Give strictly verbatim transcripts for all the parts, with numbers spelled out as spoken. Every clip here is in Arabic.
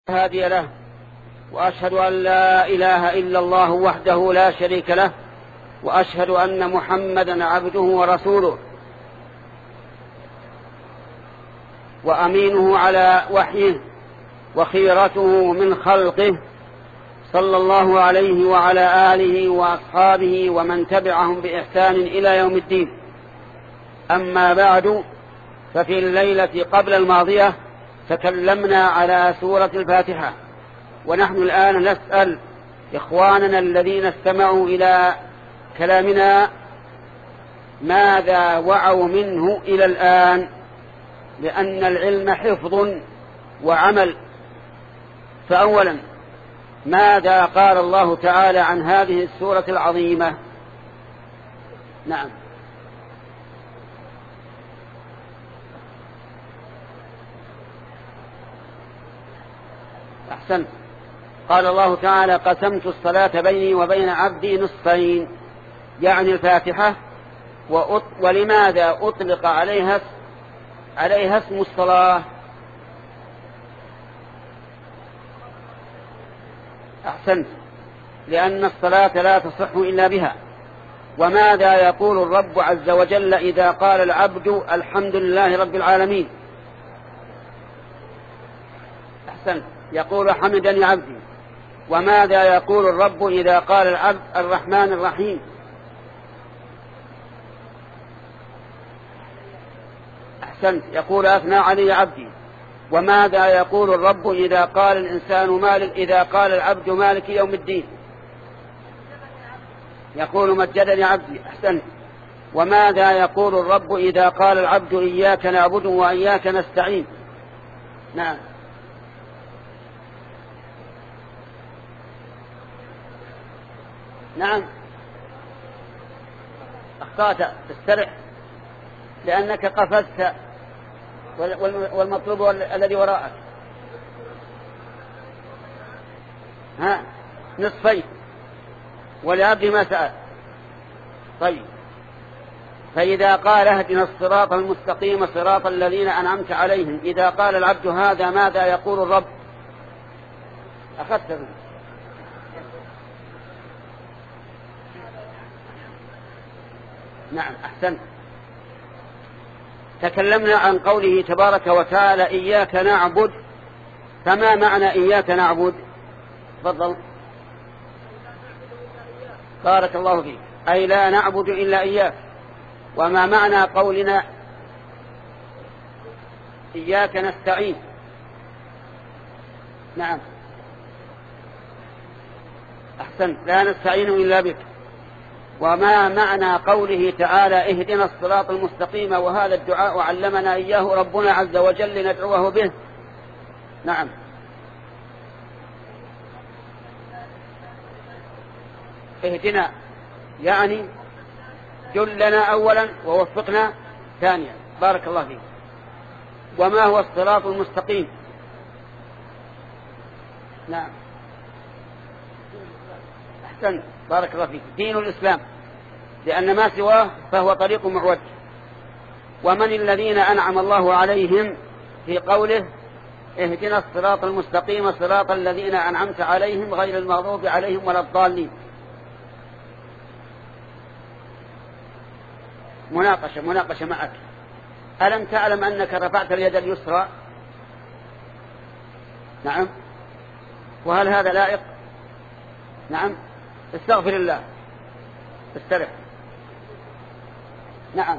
هادي له، وأشهد أن لا إله إلا الله وحده لا شريك له، وأشهد أن محمدا عبده ورسوله وأمينه على وحيه وخيرته من خلقه، صلى الله عليه وعلى آله وأصحابه ومن تبعهم بإحسان إلى يوم الدين. أما بعد، ففي الليلة قبل الماضية تكلمنا على سورة الفاتحة، ونحن الآن نسأل إخواننا الذين استمعوا إلى كلامنا ماذا وعوا منه إلى الآن، لأن العلم حفظ وعمل. فأولا، ماذا قال الله تعالى عن هذه السورة العظيمة؟ نعم، أحسنت. قال الله تعالى: قسمت الصلاة بيني وبين عبدي نصفين، يعني الفاتحة. وأط... ولماذا أطلق عليها عليها اسم الصلاة؟ أحسنت، لأن الصلاة لا تصح إلا بها. وماذا يقول الرب عز وجل إذا قال العبد الحمد لله رب العالمين؟ أحسنت، يقول حمدني عبدي. وماذا يقول الرب إذا قال العبد الرحمن الرحيم؟ أحسنت، يقول أثنى علي عبدي. وماذا يقول الرب إذا قال الإنسان مالك إذا قال العبد مالك يوم الدين؟ يقول مجدني عبدي. أحسنت. وماذا يقول الرب إذا قال العبد إياك نعبد وإياك نستعين؟ نعم، نعم، أخطأت، استرح، لأنك قفزت والمطلوب الذي وراءك. ها، نصفين، ولعبد ما سأل. طيب، فإذا قال اهدنا الصراط المستقيم صراط الذين أنعمت عليهم، إذا قال العبد هذا ماذا يقول الرب؟ أخذت. نعم، أحسنت. تكلمنا عن قوله تبارك وتعالى إياك نعبد، فما معنى إياك نعبد؟ تفضل. بارك الله فيك. أي لا نعبد إلا إياك. وما معنى قولنا إياك نستعين؟ نعم، أحسنت، لا نستعين إلا بك. وما معنى قوله تعالى اهدنا الصراط المستقيم، وهذا الدعاء علمنا إياه ربنا عز وجل ندعوه به؟ نعم، اهدنا يعني جلنا أولا ووفقنا ثانيا. بارك الله فيك. وما هو الصراط المستقيم؟ نعم، أحسن، بارك الله فيك، دين الإسلام، لأن ما سواه فهو طريق معوج. ومن الذين أنعم الله عليهم في قوله اهدنا الصراط المستقيم صراط الذين أنعمت عليهم غير المغضوب عليهم ولا الضالين؟ مناقشة مناقشة معك. ألم تعلم أنك رفعت اليد اليسرى؟ نعم. وهل هذا لائق؟ نعم. استغفر الله، استرح. نعم،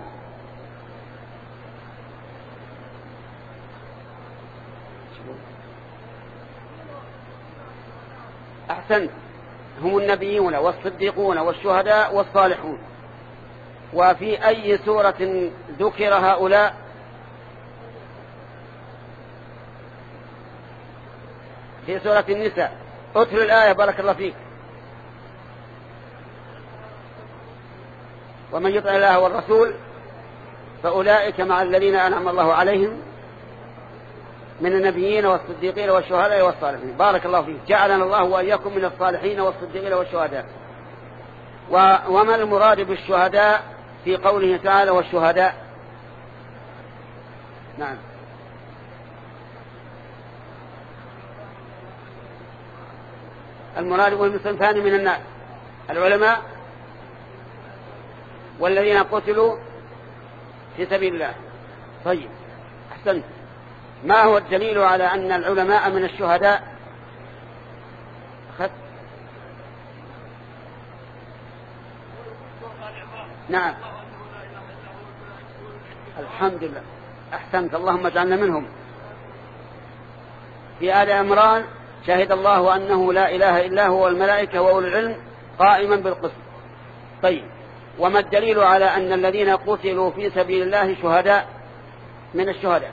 أحسنت، هم النبيون والصديقون والشهداء والصالحون. وفي أي سورة ذكر هؤلاء؟ في سورة النساء. اتل الآية بارك الله فيك. ومن يطع الله والرسول فأولئك مع الذين أنعم الله عليهم من النبيين والصديقين والشهداء والصالحين. بارك الله فيك، جعلنا الله وإياكم من الصالحين والصديقين والشهداء. وما المراد بالشهداء في قوله تعالى والشهداء؟ نعم، المراد وهم صنفان من الناس: العلماء والذين قتلوا في سبيل الله. طيب، أحسنت. ما هو الدليل على أن العلماء من الشهداء؟ أخذ؟ نعم، الحمد لله، أحسنت، اللهم اجعلنا منهم. في آل عمران: شهد الله أنه لا إله إلا هو والملائكة وأولو العلم قائما بالقسط. طيب، وما الدليل على أن الذين قتلوا في سبيل الله شهداء من الشهداء؟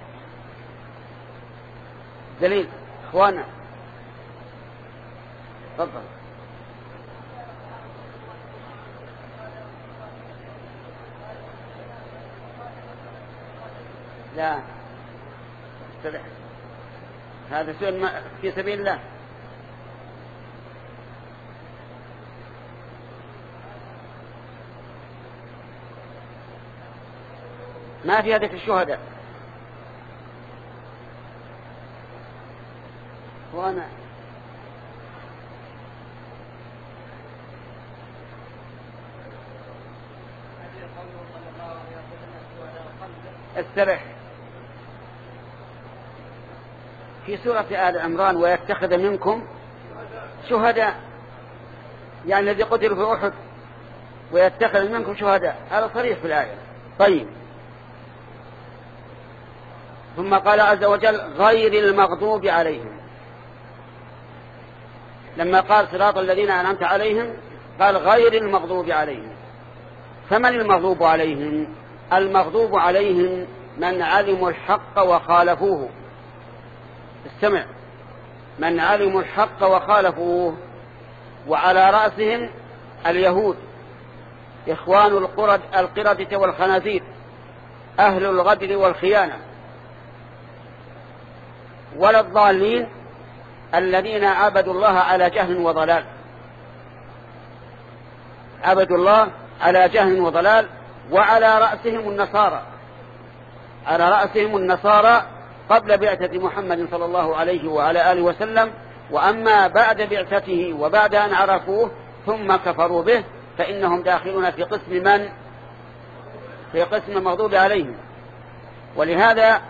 دليل إخوانا، تفضل. لا استرح، هذا سؤال في سبيل الله. ما في هدف الشهداء. وانا استرح. في سورة آل عمران: ويتخذ منكم شهداء، يعني الذي قتل في أحد ويتخذ منكم شهداء، هذا صريح في الآية. طيب، ثم قال عز وجل: غير المغضوب عليهم. لما قال صراط الذين أنعمت عليهم قال غير المغضوب عليهم. فمن المغضوب عليهم؟ المغضوب عليهم من علموا الحق وخالفوه. استمع: من علموا الحق وخالفوه، وعلى رأسهم اليهود إخوان القرد القردة والخنازير، أهل الغدر والخيانة، ولا الضالين الذين عبدوا الله على جهل وضلال. عبدوا الله على جهل وضلال. وعلى رأسهم النصارى، على رأسهم النصارى قبل بعثة محمد صلى الله عليه وعلى آله وسلم. وأما بعد بعثته وبعد أن عرفوه ثم كفروا به فإنهم داخلون في قسم من؟ في قسم المغضوب عليهم. ولهذا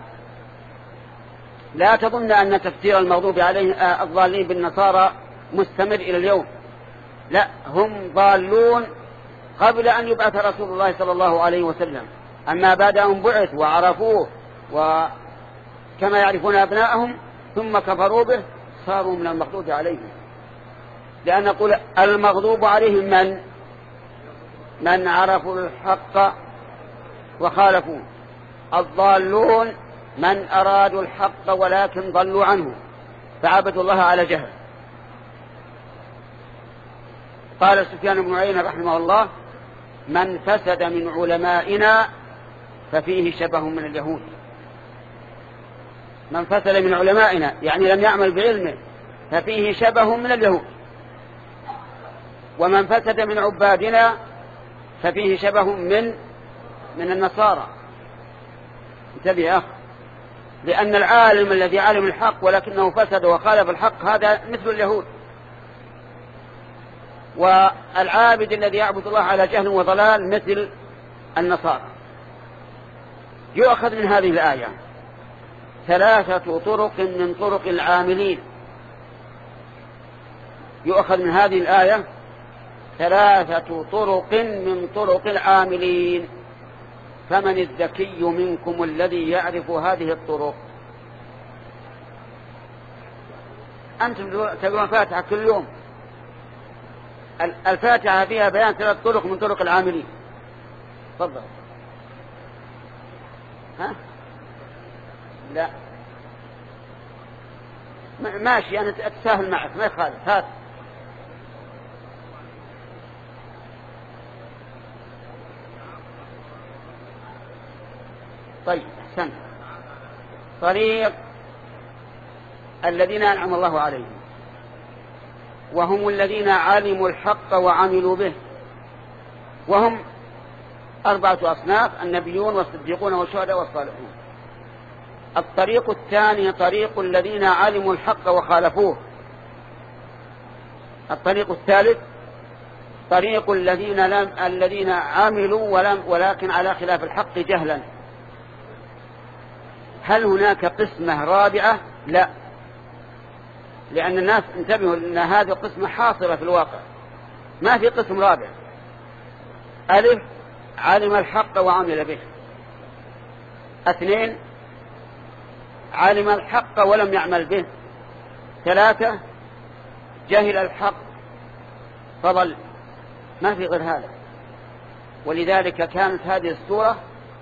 لا تظن أن تفسير المغضوب عليهم الضالين بالنصارى مستمر إلى اليوم. لا، هم ضالون قبل أن يبعث رسول الله صلى الله عليه وسلم. أما بعد أن بعث وعرفوه وكما يعرفون أبناءهم ثم كفروا به صاروا من المغضوب عليهم. لأن نقول المغضوب عليهم من؟ من عرفوا الحق وخالفوه. الضالون من أرادوا الحق ولكن ضلوا عنه فعبدوا الله على جهل. قال سفيان بن عيينة رحمه الله: من فسد من علمائنا ففيه شبه من اليهود. من فسد من علمائنا يعني لم يعمل بعلمه ففيه شبه من اليهود. ومن فسد من عبادنا ففيه شبه من من النصارى. انتبه يا أخ، لأن العالم الذي علم الحق ولكنه فسد وخالف الحق هذا مثل اليهود. والعابد الذي يعبد الله على جهل وضلال مثل النصارى. يؤخذ من هذه الآية ثلاثة طرق من طرق العاملين. يؤخذ من هذه الآية ثلاثة طرق من طرق العاملين. فمن الذكي منكم الذي يعرف هذه الطرق؟ أنتم تقرؤون الفاتحة كل يوم، الفاتحة فيها بيان ثلاث طرق من طرق العاملين. تفضل. ها؟ لا ماشي، أنا أتساهل معك ما يخالف. هات. طيب أحسن. طريق الذين أنعم الله عليهم وهم الذين علموا الحق وعملوا به، وهم أربعة أصناف: النبيون والصديقون والشهداء والصالحون. الطريق الثاني طريق الذين علموا الحق وخالفوه، الطريق الثالث طريق الذين لم الذين عملوا ولم ولكن على خلاف الحق جهلا. هل هناك قسمة رابعة؟ لا، لأن الناس انتبهوا أن هذه قسمة حاصلة في الواقع، ما في قسم رابع. ألف علم الحق وعمل به. اثنين علم الحق ولم يعمل به. ثلاثة جهل الحق فضل. ما في غير هذا. ولذلك كانت هذه السورة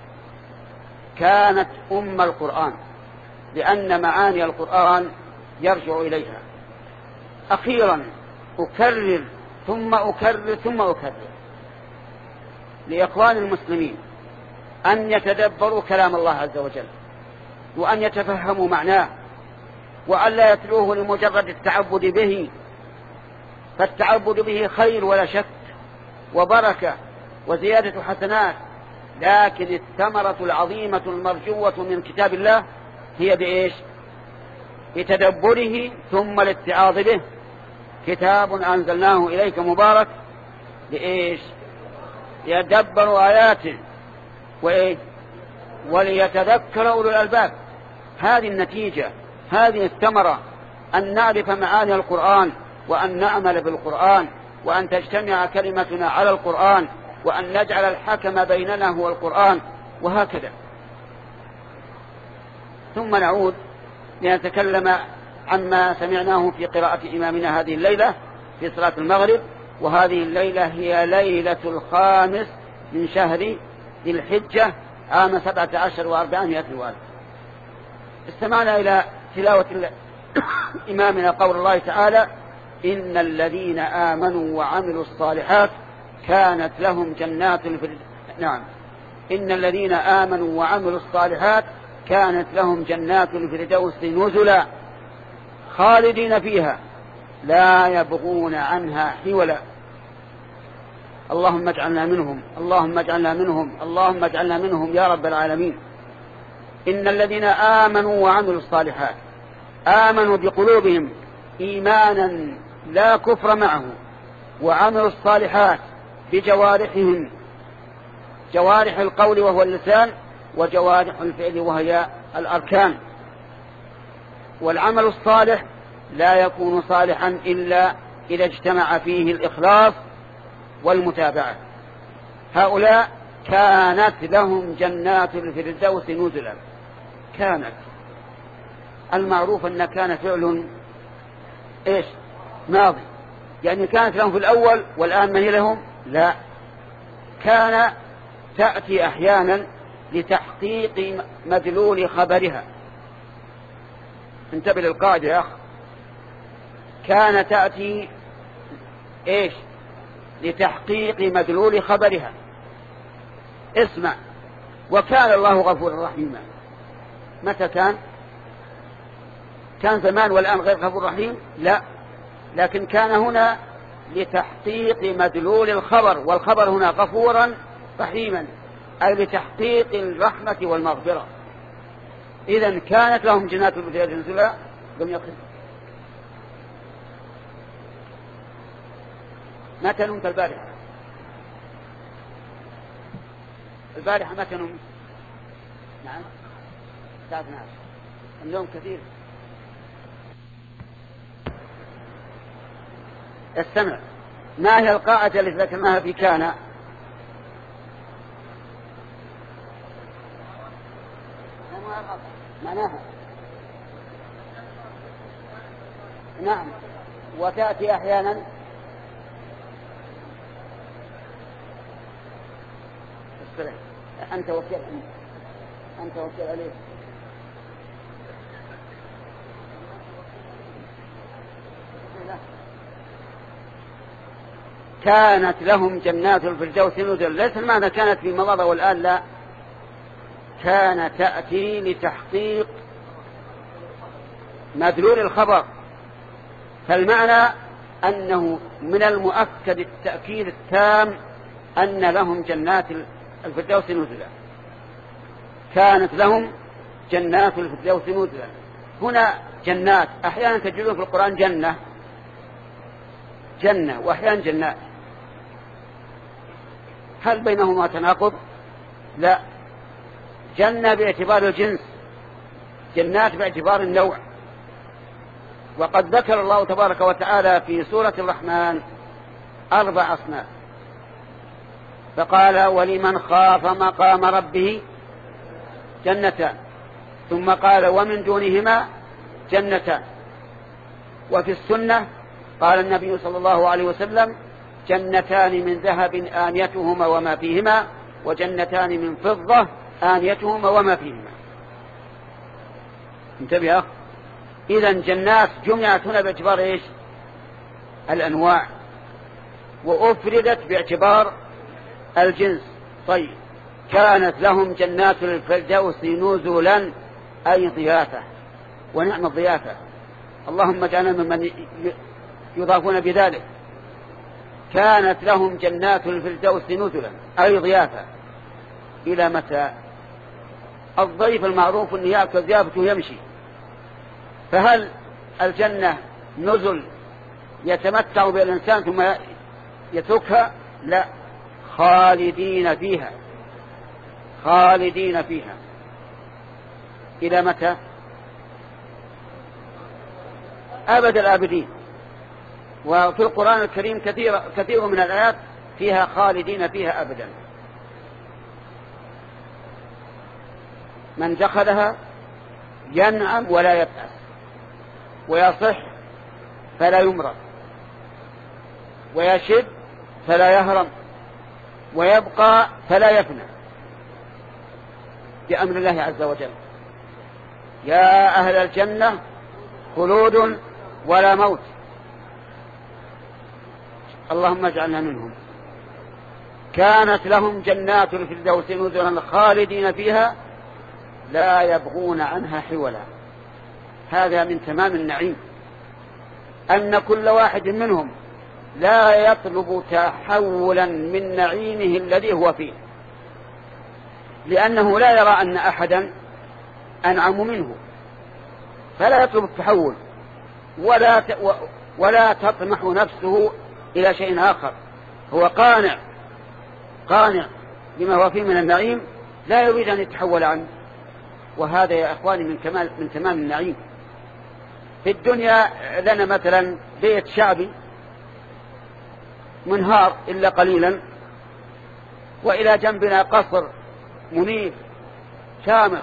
كانت أم القرآن، لأن معاني القرآن يرجع إليها. أخيرا أكرر ثم أكرر ثم أكرر لإخوان المسلمين أن يتدبروا كلام الله عز وجل، وأن يتفهموا معناه، وأن لا يتلوه لمجرد التعبد به، فالتعبد به خير ولا شك وبركة وزيادة حسنات، لكن الثمرة العظيمة المرجوة من كتاب الله هي بإيش؟ بتدبره ثم الاتعاظ به. كتاب أنزلناه إليك مبارك بإيش؟ ليدبروا آياته وإيه؟ وليتذكر أولو الألباب. هذه النتيجة، هذه الثمرة، أن نعرف معاني القرآن، وأن نعمل بالقرآن، وأن تجتمع كلمتنا على القرآن، وأن نجعل الحكم بيننا هو القرآن، وهكذا. ثم نعود لنتكلم عما سمعناه في قراءة إمامنا هذه الليلة في صلاة المغرب. وهذه الليلة هي ليلة الخامس من شهر ذي الحجة عام سبعة عشر وأربعمائة وألف. استمعنا إلى تلاوة إمامنا قول الله تعالى: إن الذين آمنوا وعملوا الصالحات كانت لهم جنات الفردوس. نعم، إن الذين آمنوا وعملوا الصالحات كانت لهم جنات الفردوس نزلا خالدين فيها لا يبغون عنها حولا. اللهم اجعلنا منهم، اللهم اجعلنا منهم، اللهم اجعلنا منهم يا رب العالمين. إن الذين آمنوا وعملوا الصالحات، آمنوا بقلوبهم إيمانا لا كفر معه، وعملوا الصالحات بجوارحهم، جوارح القول وهو اللسان، وجوارح الفعل وهي الأركان. والعمل الصالح لا يكون صالحا إلا إذا اجتمع فيه الإخلاص والمتابعة. هؤلاء كانت لهم جنات الفردوس نزلا. كانت، المعروف أن كان فعل إيش؟ ماضي، يعني كانت لهم في الأول والآن ما هي لهم؟ لا، كان تأتي أحيانا لتحقيق مدلول خبرها. انتبه للقاعدة يا أخ. كان تأتي إيش؟ لتحقيق مدلول خبرها. اسمع: وكان الله غفورا رحيما. متى كان؟ كان زمان والآن غير غفور رحيم؟ لا، لكن كان هنا لتحقيق مدلول الخبر، والخبر هنا غفورا رحيما، أي لتحقيق الرحمة والمغفرة. إذن كانت لهم جنات الفردوس نزلا. لم يقل متى نمت البارحة؟ البارحة متى نمت؟ نعم، الساعة اثناشر. النوم كثير. استمع، ما هي القاعدة التي ذكرناها في كان؟ معناها نعم، وتأتي أحيانا أنت وكيل أنت وكيل عليه. كانت لهم جنات الفردوس نزلا. ليس المعنى كانت في مضى والآن لا، كان تأتي لتحقيق مدلول الخبر. فالمعنى أنه من المؤكد التأكيد التام أن لهم جنات الفردوس نزلا. كانت لهم جنات الفردوس نزلا. هنا جنات أحيانا تجدون في القرآن جنة، جنة وأحيانا جنات، هل بينهما تناقض؟ لا، جنة باعتبار الجنس، جنات باعتبار النوع. وقد ذكر الله تبارك وتعالى في سورة الرحمن أربع أصناف، فقال ولمن خاف مقام ربه جنتان، ثم قال ومن دونهما جنتان. وفي السنة قال النبي صلى الله عليه وسلم جنتان من ذهب آنيتهما وما فيهما، وجنتان من فضة آنيتهما وما فيهما. انتبه أخ، إذن جنات جمعت هنا باعتبار إيش؟ الأنواع، وأفردت باعتبار الجنس. طيب، كانت لهم جنات الفردوس نزلا أي ضيافة، ونعم الضيافة، اللهم اجعلنا ممن يضافون بذلك. كانت لهم جنات الفردوس نزلا أي ضيافة. إلى متى؟ الضيف المعروف أن يأكل ضيافته يمشي، فهل الجنة نزل يتمتع بالإنسان ثم يتركها؟ لا، خالدين فيها، خالدين فيها. إلى متى؟ أبد الآبدين. وفي القرآن الكريم كثير, كثير من الآيات فيها خالدين فيها أبدا. من دخلها ينعم ولا يبأس، ويصح فلا يمرض، ويشب فلا يهرم، ويبقى فلا يفنى بأمر الله عز وجل. يا أهل الجنة خلود ولا موت، اللهم اجعلنا منهم. كانت لهم جنات الفردوس نزلا خالدين فيها لا يبغون عنها حولا. هذا من تمام النعيم، أن كل واحد منهم لا يطلب تحولا من نعيمه الذي هو فيه، لأنه لا يرى أن أحدا أنعم منه، فلا يطلب التحول ولا ولا تطمح نفسه إلى شيء آخر. هو قانع قانع بما هو فيه من النعيم، لا يريد أن يتحول عنه. وهذا يا أخواني من كمال من تمام النعيم. في الدنيا لنا مثلا بيت شعبي منهار إلا قليلا، وإلى جنبنا قصر منيف شامخ.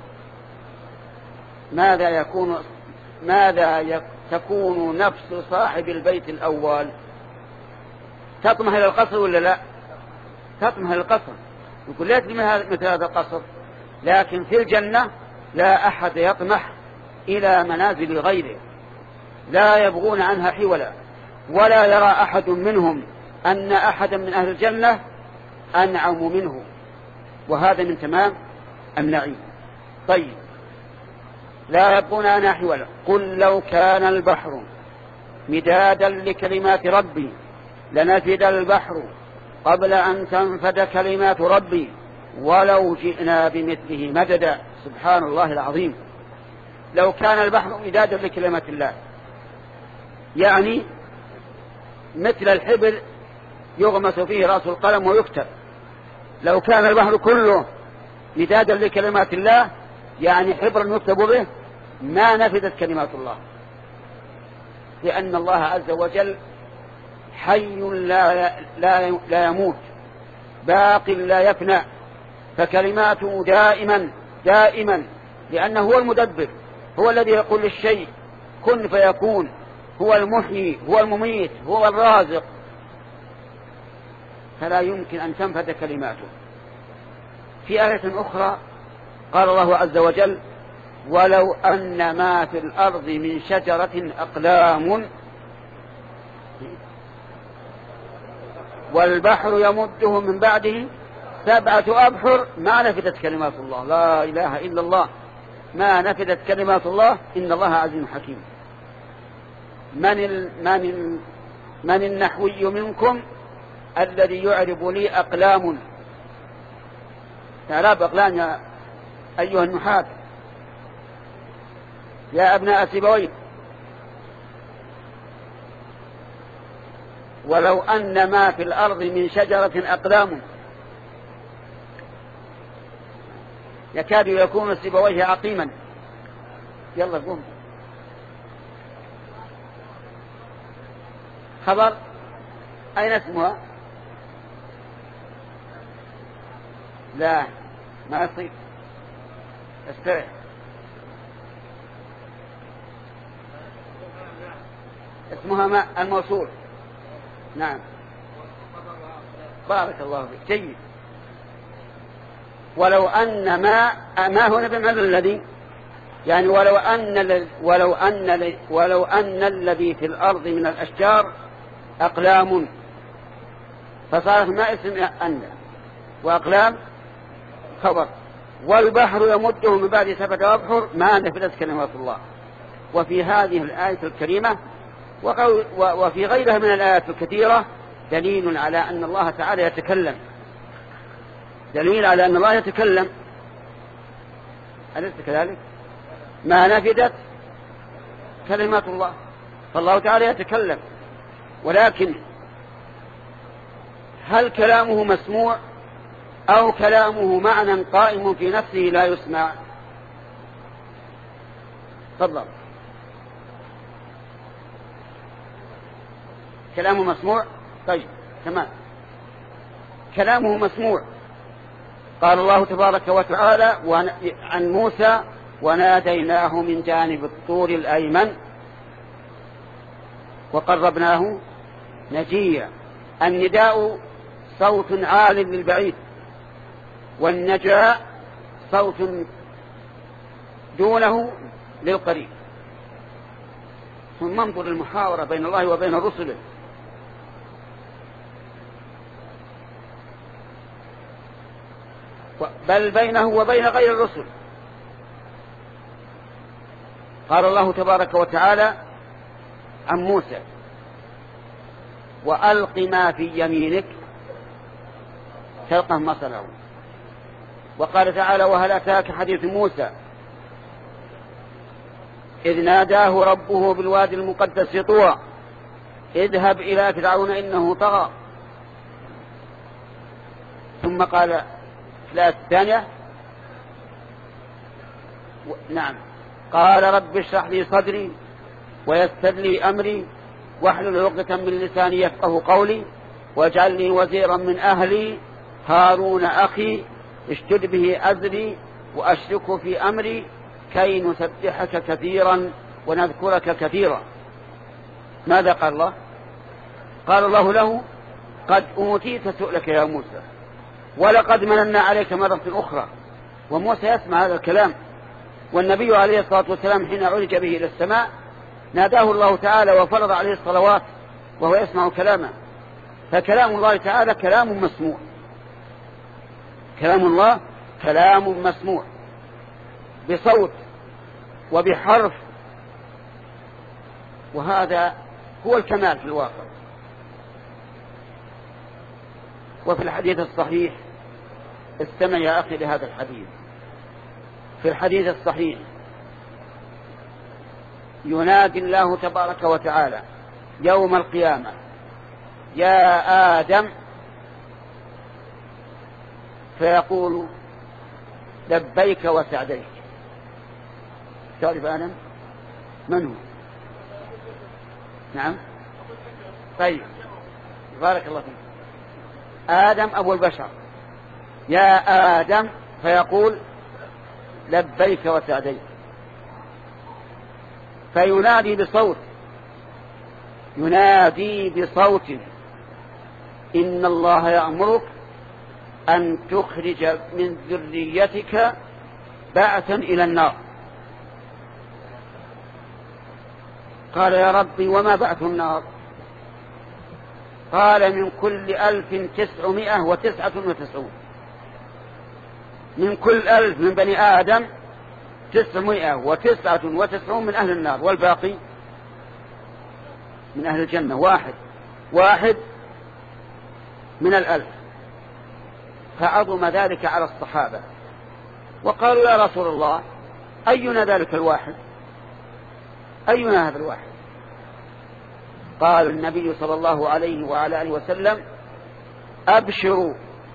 ماذا يكون ماذا يك تكون نفس صاحب البيت الأول؟ تطمح إلى القصر ولا لا؟ تطمح إلى القصر، يقول ليت لي مثل هذا القصر. لكن في الجنة لا أحد يطمح إلى منازل غيره، لا يبغون عنها حولا، ولا يرى أحد منهم أن أحدا من أهل الجنة أنعم منه، وهذا من تمام النعيم. طيب، لا يبغون عنها حولا. قل لو كان البحر مدادا لكلمات ربي لنفد البحر قبل أن تنفد كلمات ربي ولو جئنا بمثله مددا. سبحان الله العظيم. لو كان البحر مدادا لكلمات الله، يعني مثل الحبر يغمس فيه رأس القلم ويكتب. لو كان البحر كله مدادا لكلمات الله، يعني حبر يكتب به، ما نفدت كلمات الله، لأن الله عز وجل حي لا, لا, لا يموت، باق لا يفنى، فكلماته دائما دائما، لأنه هو المدبر، هو الذي يقول للشيء كن فيكون، هو المحيي، هو المميت، هو الرازق، فلا يمكن أن تنفد كلماته. في آية أخرى قال الله عز وجل ولو أن ما في الأرض من شجرة أقلام والبحر يمده من بعده سبعة أبحر ما نفدت كلمات الله. لا إله إلا الله، ما نفدت كلمات الله، إن الله عزيز حكيم. من, ال من, ال من النحوي منكم الذي يعرب لي أقلام؟ تعراب أقلام يا أيها النحاة، يا أبناء سيبويه. ولو أن ما في الأرض من شجرة أقلام يكاد يكون سيبويه عقيما. يلا قوم. خبر أين اسمها؟ لا ما يصير، استرح. اسمها ما الموصول. نعم بارك الله فيك جيد. ولو أن ما ما هنا بمعنى الذي يعني ولو أن ولو أن ولو أن الذي في الأرض من الأشجار أقلام، فصارت ما اسم أن وأقلام خبر. والبحر يمده من بعد سبعة أبحر ما نفذت كلمات الله. وفي هذه الآية الكريمة وفي غيرها من الآيات الكثيرة دليل على أن الله تعالى يتكلم، دليل على أن الله يتكلم. أليس كذلك؟ ما نفذت كلمات الله، فالله تعالى يتكلم. ولكن هل كلامه مسموع أو كلامه معنى قائم في نفسه لا يسمع؟ تفضل. كلامه مسموع. طيب تمام، كلامه مسموع. قال الله تبارك وتعالى عن موسى: وناديناه من جانب الطور الأيمن وقربناه نجيا. النداء صوت عال للبعيد، والنجاء صوت دونه للقريب. ثم انظر المحاورة بين الله وبين رسله. بل بينه وبين غير الرسل. قال الله تبارك وتعالى عن موسى: وألق ما في يمينك تلقه ما صنعوا. وقال تعالى: وهل أتاك حديث موسى إذ ناداه ربه بالوادي المقدس طوى اذهب إلى فرعون إنه طغى. ثم قال في الآية الثانية: نعم قال رب اشرح لي صدري ويسر لي أمري واحلل عقدة من لساني يفقه قولي واجعل لي وزيرا من أهلي هارون أخي اشتد به أزري وأشركه في أمري كي نسبحك كثيرا ونذكرك كثيرا. ماذا قال الله؟ قال الله له: قد أوتيت سؤلك يا موسى ولقد مننا عليك مرة أخرى. وموسى يسمع هذا الكلام، والنبي عليه الصلاة والسلام حين عرج به إلى السماء ناداه الله تعالى وفرض عليه الصلوات وهو يسمع كلامه. فكلام الله تعالى كلام مسموع، كلام الله كلام مسموع بصوت وبحرف، وهذا هو الكمال في الواقع. وفي الحديث الصحيح، استمع يا أخي لهذا الحديث، في الحديث الصحيح ينادي الله تبارك وتعالى يوم القيامة: يا آدم، فيقول: لبيك وسعديك. تعرف آدم من هو؟ نعم طيب بارك الله فيك. آدم أبو البشر. يا آدم، فيقول: لبيك وسعديك. فينادي بصوت، ينادي بصوت: إن الله يأمرك أن تخرج من ذريتك بعثا إلى النار. قال: يا ربي وما بعث النار؟ قال: من كل ألف تسعمائة وتسعة وتسعون. من كل ألف من بني آدم تسعمائة وتسعة وتسعون من أهل النار، والباقي من أهل الجنة. واحد واحد من الألف. فعظم ذلك على الصحابة وقالوا: يا رسول الله، أينا ذلك الواحد؟ أينا هذا الواحد؟ قال النبي صلى الله عليه وعلى آله وسلم: أبشروا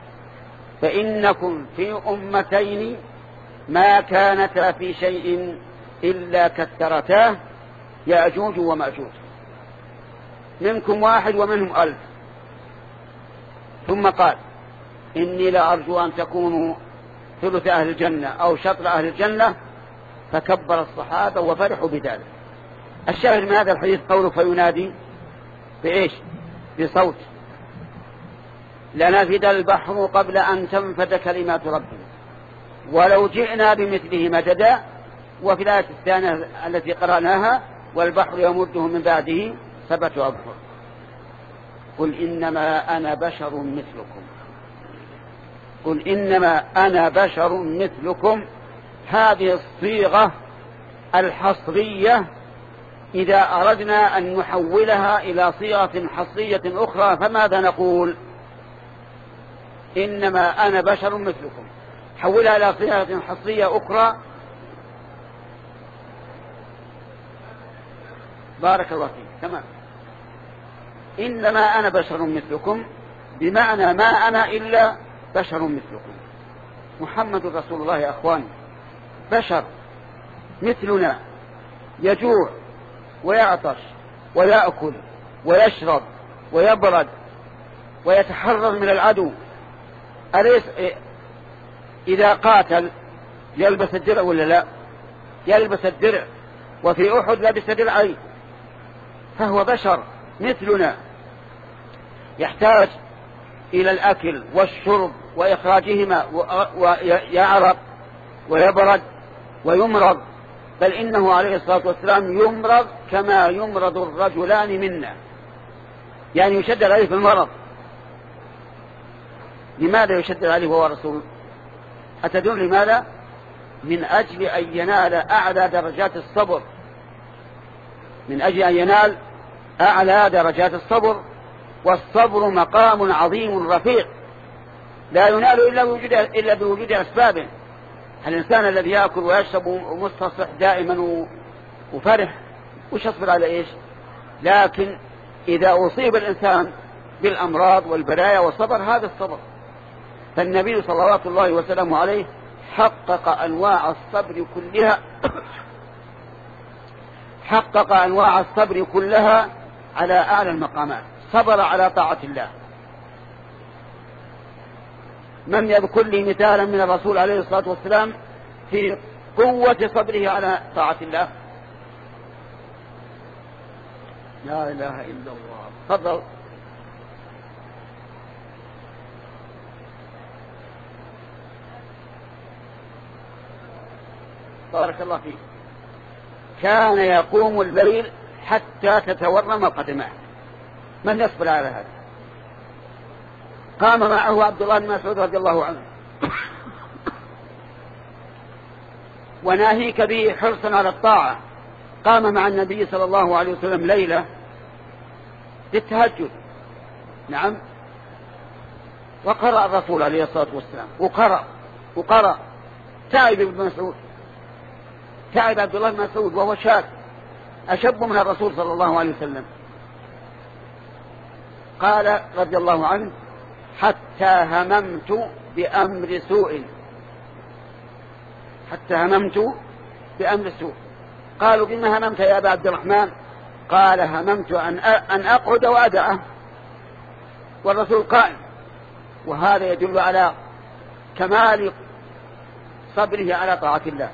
فإنكم في أمتين ما كانتا في شيء إلا كثرتاه، يأجوج ومأجوج، منكم واحد ومنهم ألف. ثم قال: إني لأرجو أن تكونوا ثلث أهل الجنة أو شطر أهل الجنة، فكبر الصحابة وفرحوا بذلك. الشاهد من هذا الحديث قوله: فينادي بإيش؟ بصوت: لنفد البحر قبل أن تنفد كلمات ربنا ولو جئنا بمثله مددا. وفي الآية الثانية التي قرأناها: والبحر يمده من بعده سبعة أبحر. قل إنما أنا بشر مثلكم، قل إنما أنا بشر مثلكم. هذه الصيغة الحصرية إذا أردنا أن نحولها إلى صيغة حصرية أخرى فماذا نقول؟ إنما أنا بشر مثلكم، حولها إلى صيغة حصرية أخرى. بارك الله فيك. تمام. إنما أنا بشر مثلكم بمعنى ما أنا إلا بشر مثلكم. محمد رسول الله يا أخوان، بشر مثلنا، يجوع ويعطش ويأكل ويشرب ويبرد ويتحرر من العدو. أليس إذا قاتل يلبس الدرع ولا لا؟ يلبس الدرع، وفي أحد لبس درعين. فهو بشر مثلنا، يحتاج إلى الأكل والشرب وإخراجهما، ويعرق ويبرد ويمرض، بل إنه عليه الصلاة والسلام يمرض كما يمرض الرجلان منا، يعني يشدد عليه في المرض. لماذا يشدد عليه وهو رسول؟ أتدرون لماذا؟ من أجل أن ينال أعلى درجات الصبر، من أجل أن ينال أعلى درجات الصبر. والصبر مقام عظيم رفيع لا ينال إلا بوجود, إلا بوجود أسبابه. الإنسان الذي يأكل ويشرب ومستصح دائما وفرح وش يصبر على إيش؟ لكن إذا أصيب الإنسان بالأمراض والبلايا والصبر، هذا الصبر. فالنبي صلوات الله وسلامه عليه حقق أنواع الصبر كلها حقق أنواع الصبر كلها على أعلى المقامات. صبر على طاعة الله. من يذكر لي مثالا من الرسول عليه الصلاة والسلام في قوة صبره على طاعة الله؟ لا إله إلا الله. تفضل. بارك الله فيك. كان يقوم الليل حتى تتورم قدماه. من يصبر على هذا؟ قام معه عبد الله بن مسعود رضي الله عنه، وناهيك به حرصا على الطاعة. قام مع النبي صلى الله عليه وسلم ليلة للتهجد، نعم، وقرأ الرسول عليه الصلاة والسلام وقرأ وقرأ تعب ابن مسعود، تعب عبد الله بن مسعود وهو شاب أشب من الرسول صلى الله عليه وسلم. قال رضي الله عنه: حتى هممت بأمر سوء، حتى هممت بأمر سوء. قالوا: بما هممت يا أبا عبد الرحمن؟ قال: هممت أن أقعد وأدعه والرسول قائم. وهذا يدل على كمال صبره على طاعة الله.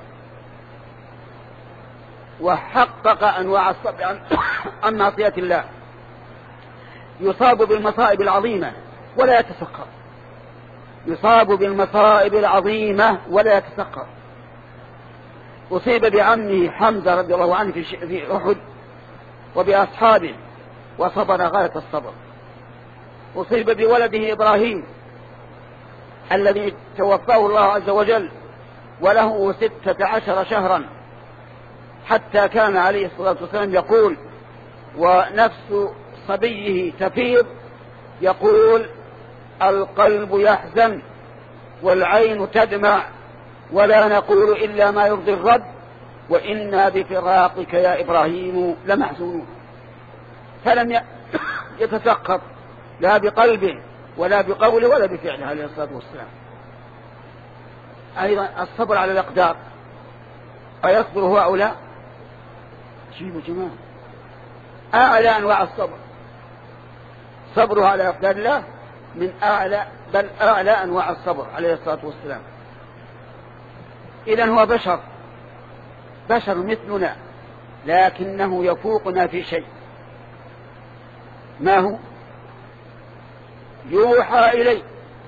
وحقق أنواع الصبر عن معصية الله. يصاب بالمصائب العظيمة ولا يتسخر، يصاب بالمصائب العظيمة ولا يتسخر. أصيب بعمه حمزة رضي الله عنه في أحد وبأصحابه وصبر غاية الصبر. أصيب بولده إبراهيم الذي توفاه الله عز وجل وله ستة عشر شهرا، حتى كان عليه الصلاة والسلام يقول ونفس صبيه تفيض، يقول: القلب يحزن والعين تدمع ولا نقول إلا ما يرضي الرب، وإنا بفراقك يا إبراهيم لمحزونون. فلم يتسخط لا بقلبه ولا بقوله ولا بفعله عليه الصلاة والسلام. أيضا الصبر على الأقدار، أيصبر هؤلاء؟ جيبوا جماعة، أعلى أنواع الصبر صبره على أقدار الله، من أعلى بل أعلى أنواع الصبر عليه الصلاة والسلام. إذن هو بشر بشر مثلنا، لكنه يفوقنا في شيء. ما هو؟ يوحى إلي،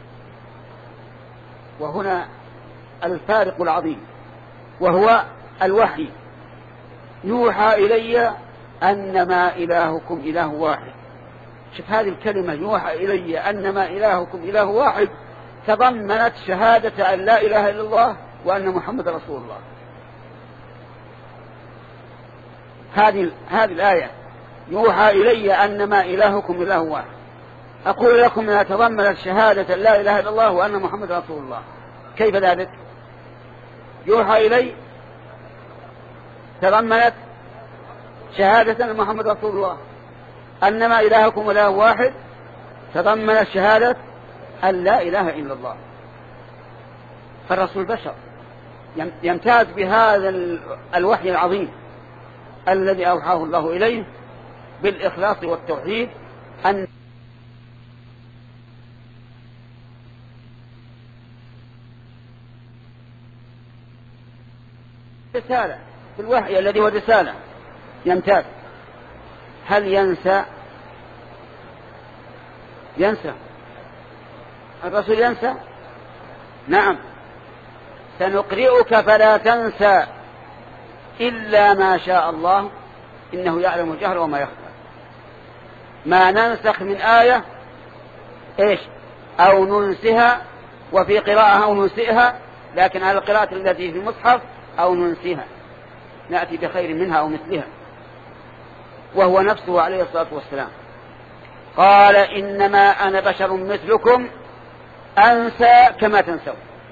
وهنا الفارق العظيم وهو الوحي. يوحى إلي أنما إلهكم إله واحد. شوف هذه الكلمة، يوحى إلي أنما إلهكم إله واحد، تضمنت شهادة أن لا إله إلا الله وأن محمد رسول الله. هذه هذه الآية يوحى إلي أنما إلهكم إله واحد، أقول لكم أنها تضمنت شهادة أن لا إله إلا الله وأن محمد رسول الله. كيف ذلك؟ يوحى إلي تضمنت شهادة أن محمد رسول الله، أنما إلهكم إله واحد تضمنت شهادة أن لا إله إلا الله. فالرسول بشر يمتاز بهذا الوحي العظيم الذي أوحاه الله إليه بالإخلاص والتوحيد، أن رسالة في الوحي الذي هو رسالة يمتاز. هل ينسى؟ ينسى الرسول؟ ينسى؟ نعم. سنقرئك فلا تنسى إلا ما شاء الله إنه يعلم الجهر وما يخفى. ما ننسخ من آية إيش أو ننسها، وفي قراءة أو ننسئها، لكن على القراءة التي في المصحف أو ننسيها نأتي بخير منها أو مثلها، وهو نفسه عليه الصلاة والسلام. قال إنما أنا بشر مثلكم أنسى كما تنسون.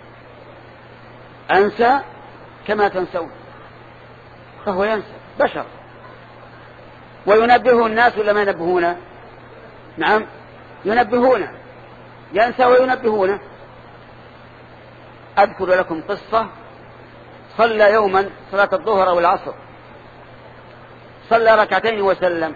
أنسى كما تنسون، فهو ينسى، بشر. وينبه الناس ولا ما ينبهون؟ نعم ينبهون، ينسى وينبهون. أذكر لكم قصة. صلى يوما صلاة الظهر والعصر، صلى ركعتين وسلم،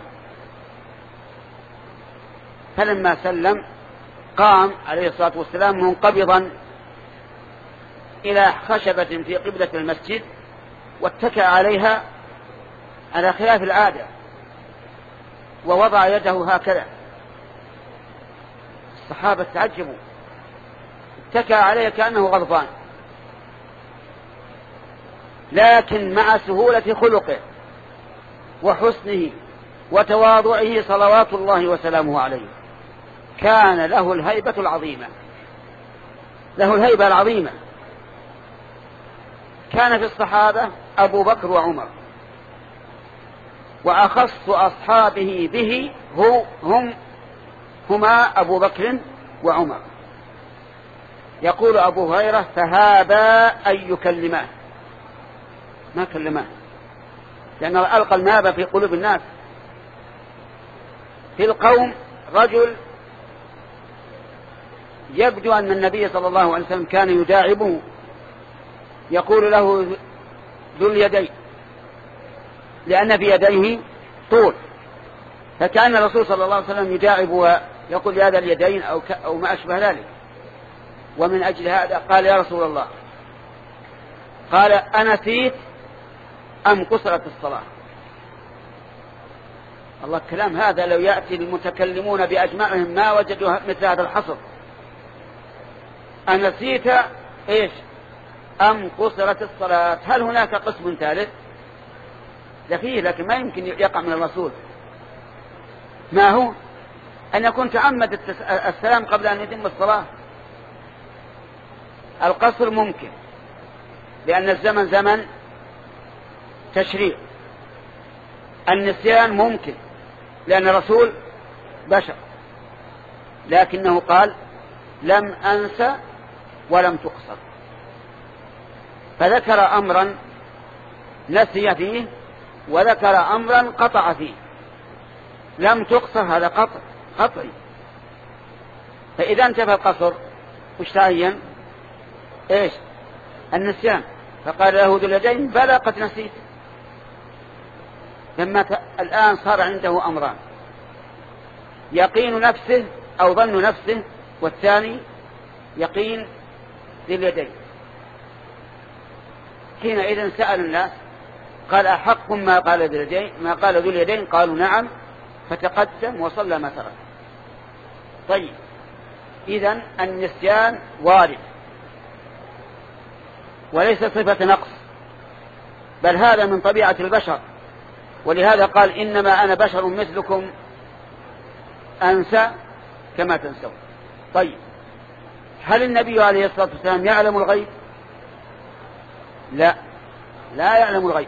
فلما سلم قام عليه الصلاة والسلام منقبضا إلى خشبة في قبلة المسجد واتكأ عليها على خلاف العادة، ووضع يده هكذا. الصحابة تعجبوا، اتكأ عليها كأنه غضبان، لكن مع سهولة خلقه وحسنه وتواضعه صلوات الله وسلامه عليه كان له الهيبة العظيمة، له الهيبة العظيمة. كان في الصحابة أبو بكر وعمر، وأخص أصحابه به هو هم هما أبو بكر وعمر. يقول أبو هريرة فهابا أن يكلماه، ما كلماه، لأن ألقى المهابة في قلوب الناس. في القوم رجل يبدو أن النبي صلى الله عليه وسلم كان يداعبه، يقول له ذو اليدين، لأن في يديه طول، فكان الرسول صلى الله عليه وسلم يداعب ويقول يا ذا اليدين أو, أو ما أشبه ذلك. ومن أجل هذا قال يا رسول الله، قال أنسيت أم قصرت الصلاة؟ الله، الكلام هذا لو يأتي المتكلمون بأجمعهم ما وجدوا مثل هذا الحصر. أنسيت إيش أم قصرت الصلاة؟ هل هناك قسم ثالث؟ لفيه، لكن ما يمكن يقع من الرسول. ما هو؟ أن يكون تعمد السلام قبل أن يتم الصلاة. القصر ممكن لأن الزمن زمن تشريع. النسيان ممكن لأن الرسول بشر، لكنه قال لم أنسى ولم تقصر، فذكر أمرا نسي فيه وذكر أمرا قطع فيه. لم تقصر هذا قطع قطعي. فإذا انتفى القصر وش تعين؟ إيش؟ النسيان. فقال له ذو اليدين بلى قد نسيت. لما الآن صار عنده أمران، يقين نفسه أو ظن نفسه، والثاني يقين ذي اليدين. حينئذ سأل الناس قال أحق ما قال ذو اليدين ما قال ذو اليدين؟ قالوا نعم، فتقدم وصلى ما ترك. طيب، إذن النسيان وارد وليس صفة نقص، بل هذا من طبيعة البشر، ولهذا قال إنما أنا بشر مثلكم أنسى كما تنسون. طيب، هل النبي عليه الصلاة والسلام يعلم الغيب؟ لا، لا يعلم الغيب.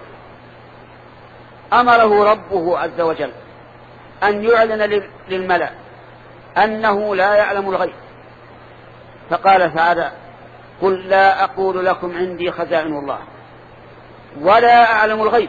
أمره ربه عز وجل أن يعلن للملأ أنه لا يعلم الغيب، فقال تعالى قل لا أقول لكم عندي خزائن الله ولا أعلم الغيب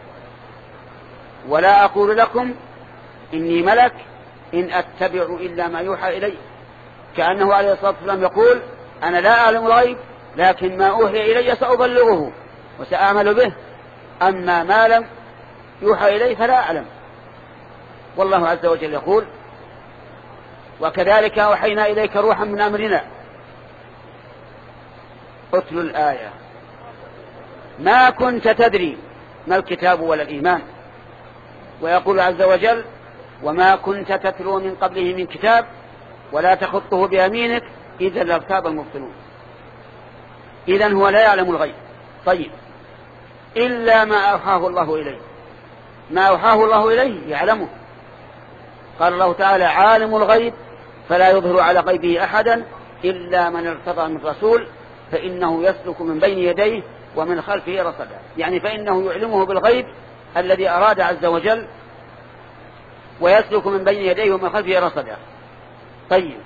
ولا أقول لكم إني ملك إن أتبع إلا ما يوحى إلي. كأنه عليه الصلاة والسلام يقول أنا لا أعلم الغيب، لكن ما أوحي إلي سأبلغه وسأعمل به، أما ما لم يوحى إلي فلا أعلم. والله عز وجل يقول وكذلك أوحينا إليك روحا من أمرنا. اتل الآية ما كنت تدري ما الكتاب ولا الإيمان. ويقول عز وجل وما كنت تتلو من قبله من كتاب ولا تخطه بيمينك إذا لارتاب المبطلون. إذن هو لا يعلم الغيب. طيب، إلا ما أوحاه الله إليه. ما أوحاه الله إليه يعلمه. قال الله تعالى عالم الغيب فلا يظهر على غيبه أحدا إلا من ارتضى من رسول فإنه يسلك من بين يديه ومن خلفه رصدا. يعني فإنه يعلمه بالغيب الذي أراد عز وجل ويسلك من بين يديه ومن خلفه رصدا. طيب،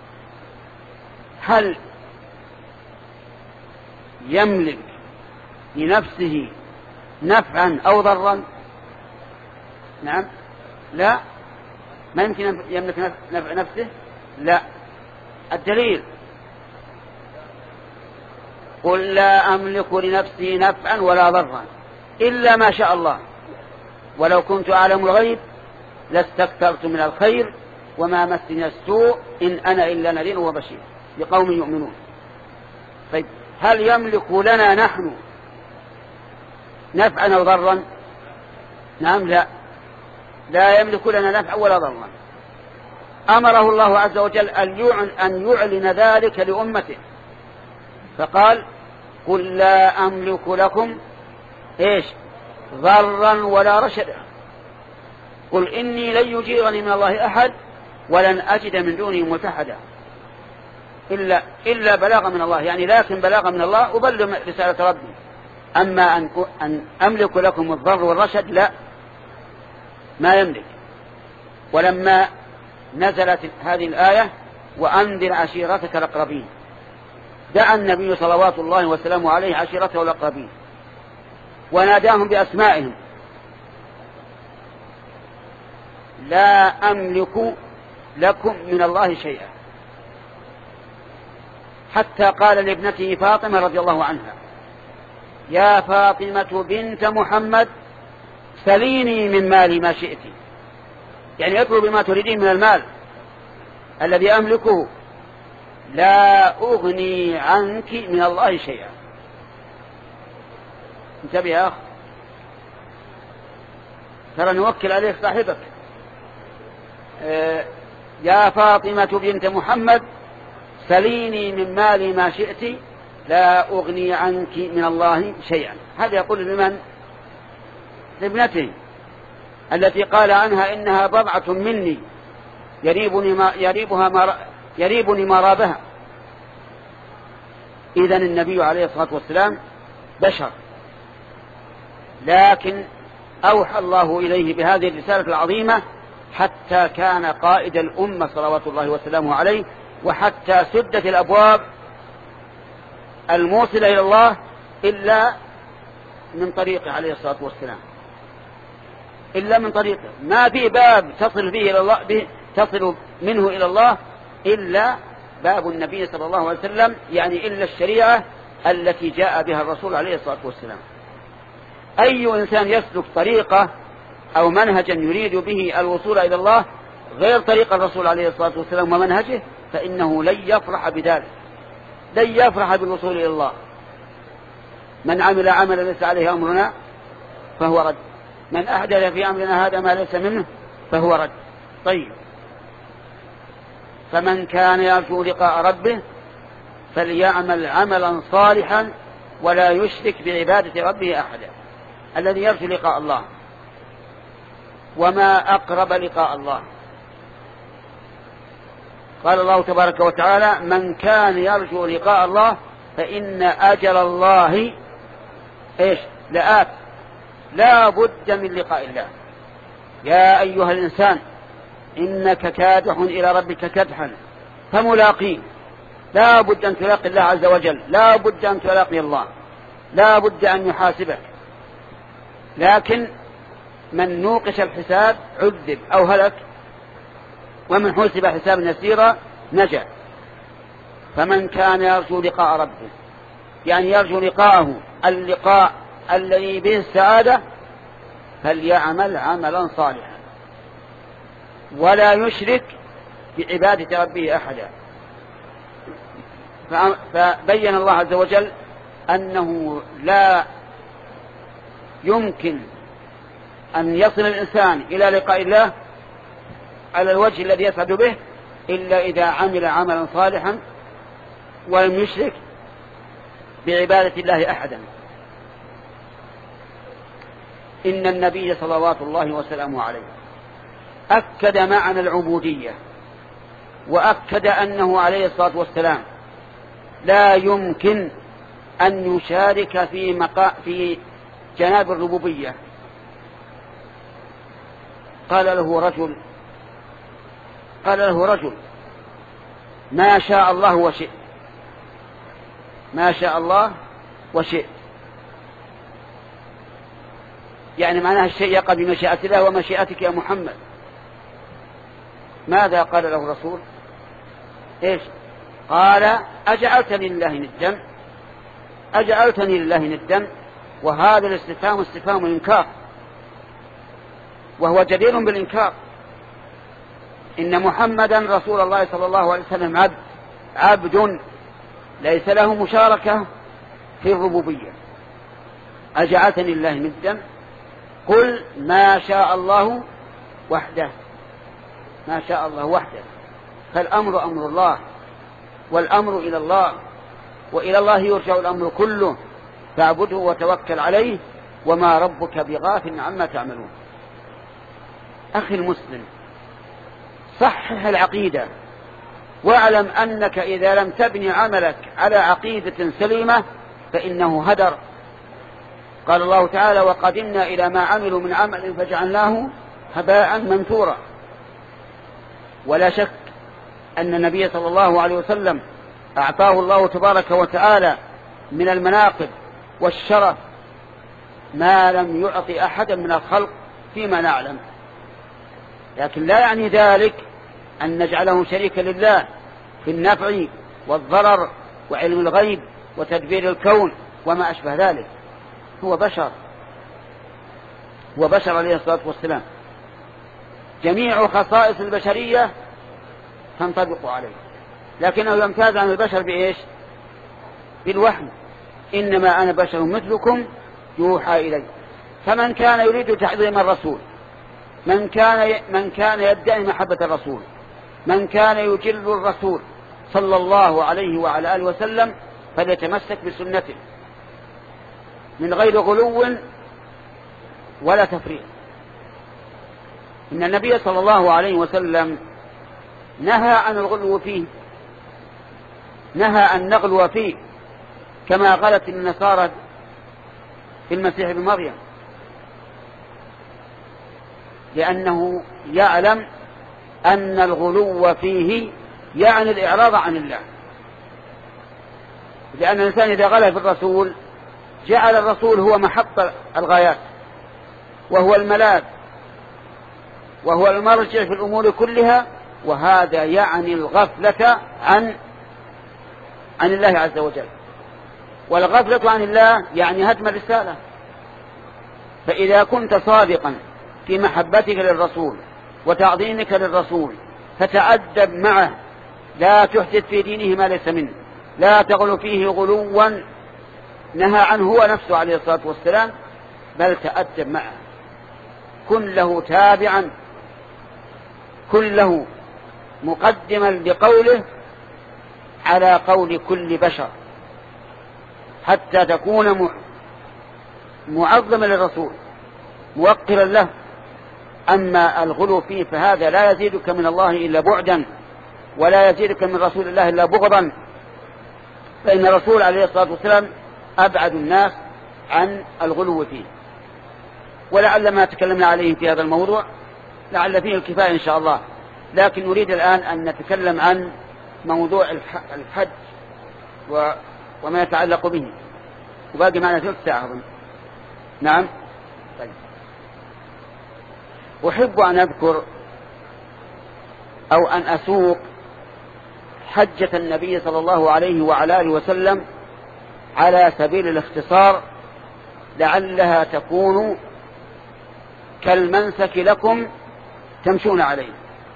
هل يملك لنفسه نفعا أو ضرا؟ نعم، لا، ما يمكن يملك نفع نفسه. لا، الدليل قل لا أملك لنفسي نفعا ولا ضرا إلا ما شاء الله ولو كنت أعلم الغيب لاستكثرت من الخير وما مسني السوء إن أنا إلا نذير وبشير لقوم يؤمنون. طيب، هل يملك لنا نحن نفعا أو ضرا؟ نعم، لا، لا يملك لنا نفعا ولا ضرا. أمره الله عز وجل أن يعلن ذلك لأمته، فقال قل لا أملك لكم إيش ضرا ولا رشدا قل إني لن يجيرني من الله أحد ولن أجد من دونه ملتحدا إلا, إلا بلاغ من الله. يعني لكن بلاغ من الله أبلغ رسالة ربي. أما أن, أن أملك لكم الضر والرشد لا، ما يملك. ولما نزلت هذه الآية وأنذر عشيرتك الأقربين دعا النبي صلوات الله وسلامه عليه عشيرته الأقربين وناداهم بأسمائهم لا أملك لكم من الله شيئا، حتى قال لابنته فاطمة رضي الله عنها يا فاطمة بنت محمد سليني من مالي ما شئت، يعني اطلب ما تريدين من المال الذي أملكه لا أغني عنك من الله شيئا. انتبه يا أخ، ترى نوكل عليك صاحبك. آه يا فاطمة بنت محمد سليني من مالي ما شئت لا أغني عنك من الله شيئا. هذا يقول لمن؟ لابنته التي قال عنها إنها بضعة مني يريبني ما يريبها ما يريبني ما رابها. إذن النبي عليه الصلاة والسلام بشر، لكن أوحى الله إليه بهذه الرسالة العظيمة حتى كان قائد الأمة صلوات الله وسلامه عليه، وحتى سدت الأبواب الموصلة إلى الله إلا من طريقه عليه الصلاة والسلام. إلا من طريقه، ما في باب تصل به إلى الله به تصل منه إلى الله إلا باب النبي صلى الله عليه وسلم، يعني إلا الشريعة التي جاء بها الرسول عليه الصلاة والسلام. أي إنسان يسلك طريقة أو منهجا يريد به الوصول إلى الله غير طريق الرسول عليه الصلاة والسلام ومنهجه فإنه لن يفرح بذلك، لن يفرح بالوصول إلى الله. من عمل عملا ليس عليه أمرنا فهو رد، من أحدث في أمرنا هذا ما ليس منه فهو رد. طيب، فمن كان يرجو لقاء ربه فليعمل عملا صالحا ولا يشرك بعبادة ربه أحدا. الذي يرجو لقاء الله، وما أقرب لقاء الله. قال الله تبارك وتعالى: من كان يرجو لقاء الله فإن أجل الله إيش لآت، لا بد من لقاء الله. يا أيها الإنسان إنك كادح إلى ربك كدحا فملاقيه، لا بد أن تلاقي الله عز وجل، لا بد أن تلاقي الله، لا بد أن يحاسبك. لكن من نوقش الحساب عذب أو هلك، ومن حسب حساب يسيرا نجا. فمن كان يرجو لقاء ربه، يعني يرجو لقاءه، اللقاء الذي به السعادة، فليعمل عملا صالحا ولا يشرك بعبادة ربه أحدا. فبين الله عز وجل أنه لا يمكن أن يصل الإنسان إلى لقاء الله على الوجه الذي يسعد به إلا إذا عمل عملا صالحا ولم يشرك بعبادة الله أحدا. إن النبي صلوات الله وسلامه عليه أكد معنى العبودية، وأكد أنه عليه الصلاة والسلام لا يمكن أن يشارك في مقا في جناب الربوبية. قال له رجل قال له رجل ما شاء الله وشئت، ما شاء الله وشئت، يعني معناها الشيء يقع بمشيئة الله ومشيئتك يا محمد. ماذا قال له الرسول؟ إيش قال؟ أجعلتني لله ندا، أجعلتني لله ندا. وهذا الاستفهام استفهام الإنكار، وهو جدير بالإنكار. إن محمدا رسول الله صلى الله عليه وسلم عبد عبد ليس له مشاركة في الربوبية. أجعلتني لله ندا، قل ما شاء الله وحده، ما شاء الله وحده. فالأمر أمر الله، والأمر إلى الله، وإلى الله يرجع الأمر كله، فاعبده وتوكل عليه، وما ربك بغافل عما تعملون. أخي المسلم، صحح العقيدة، واعلم أنك إذا لم تبني عملك على عقيدة سليمة فإنه هدر. قال الله تعالى: وقدمنا إلى ما عملوا من عمل فجعلناه هباء منثورا. ولا شك أن النبي صلى الله عليه وسلم أعطاه الله تبارك وتعالى من المناقب والشرف ما لم يعطي أحدا من الخلق فيما نعلم، لكن لا يعني ذلك أن نجعله شريكا لله في النفع والضرر وعلم الغيب وتدبير الكون وما أشبه ذلك. هو بشر، هو بشر عليه الصلاة والسلام، جميع خصائص البشرية تنطبق عليه، لكنه يمتاز عن البشر بإيش؟ بالوحي. إنما أنا بشر مثلكم يوحى إلي. فمن كان يريد تعظيم الرسول، من كان من كان يدعي محبة الرسول، من كان يجل الرسول صلى الله عليه وعلى آله وسلم، فليتمسك بسنته من غير غلو ولا تفريط. إن النبي صلى الله عليه وسلم نهى عن الغلو فيه، نهى أن نغلو فيه كما غلت النصارى في المسيح ابن مريم، لأنه يعلم أن الغلو فيه يعني الإعراض عن الله. لأن الإنسان إذا غلى في الرسول، جعل الرسول هو محط الغايات وهو الملاذ وهو المرجع في الأمور كلها، وهذا يعني الغفلة عن عن الله عز وجل. والغفلة عن الله يعني هدم الرسالة. فإذا كنت صادقا في محبتك للرسول وتعظيمك للرسول فتأدب معه، لا تحدث في دينه ما ليس منه، لا تغلو فيه غلوا نهى عنه هو نفسه عليه الصلاة والسلام، بل تأدب معه، كن له تابعا، كن له مقدما لقوله على قول كل بشر، حتى تكون معظما للرسول موقرا له. أما الغلو فيه فهذا لا يزيدك من الله إلا بعدا، ولا يزيدك من رسول الله إلا بغضا، فإن الرسول عليه الصلاة والسلام أبعد الناس عن الغلو فيه. ولعل ما تكلمنا عليه في هذا الموضوع لعل فيه الكفاية إن شاء الله، لكن نريد الآن أن نتكلم عن موضوع الحج وما يتعلق به، وباقي معنا ثلث ساعة أظن. نعم. طيب. أحب أن أذكر أو أن أسوق حجة النبي صلى الله عليه وعلى آله وسلم على سبيل الاختصار، لعلها تكون كالمنسك لكم تمشون عليه.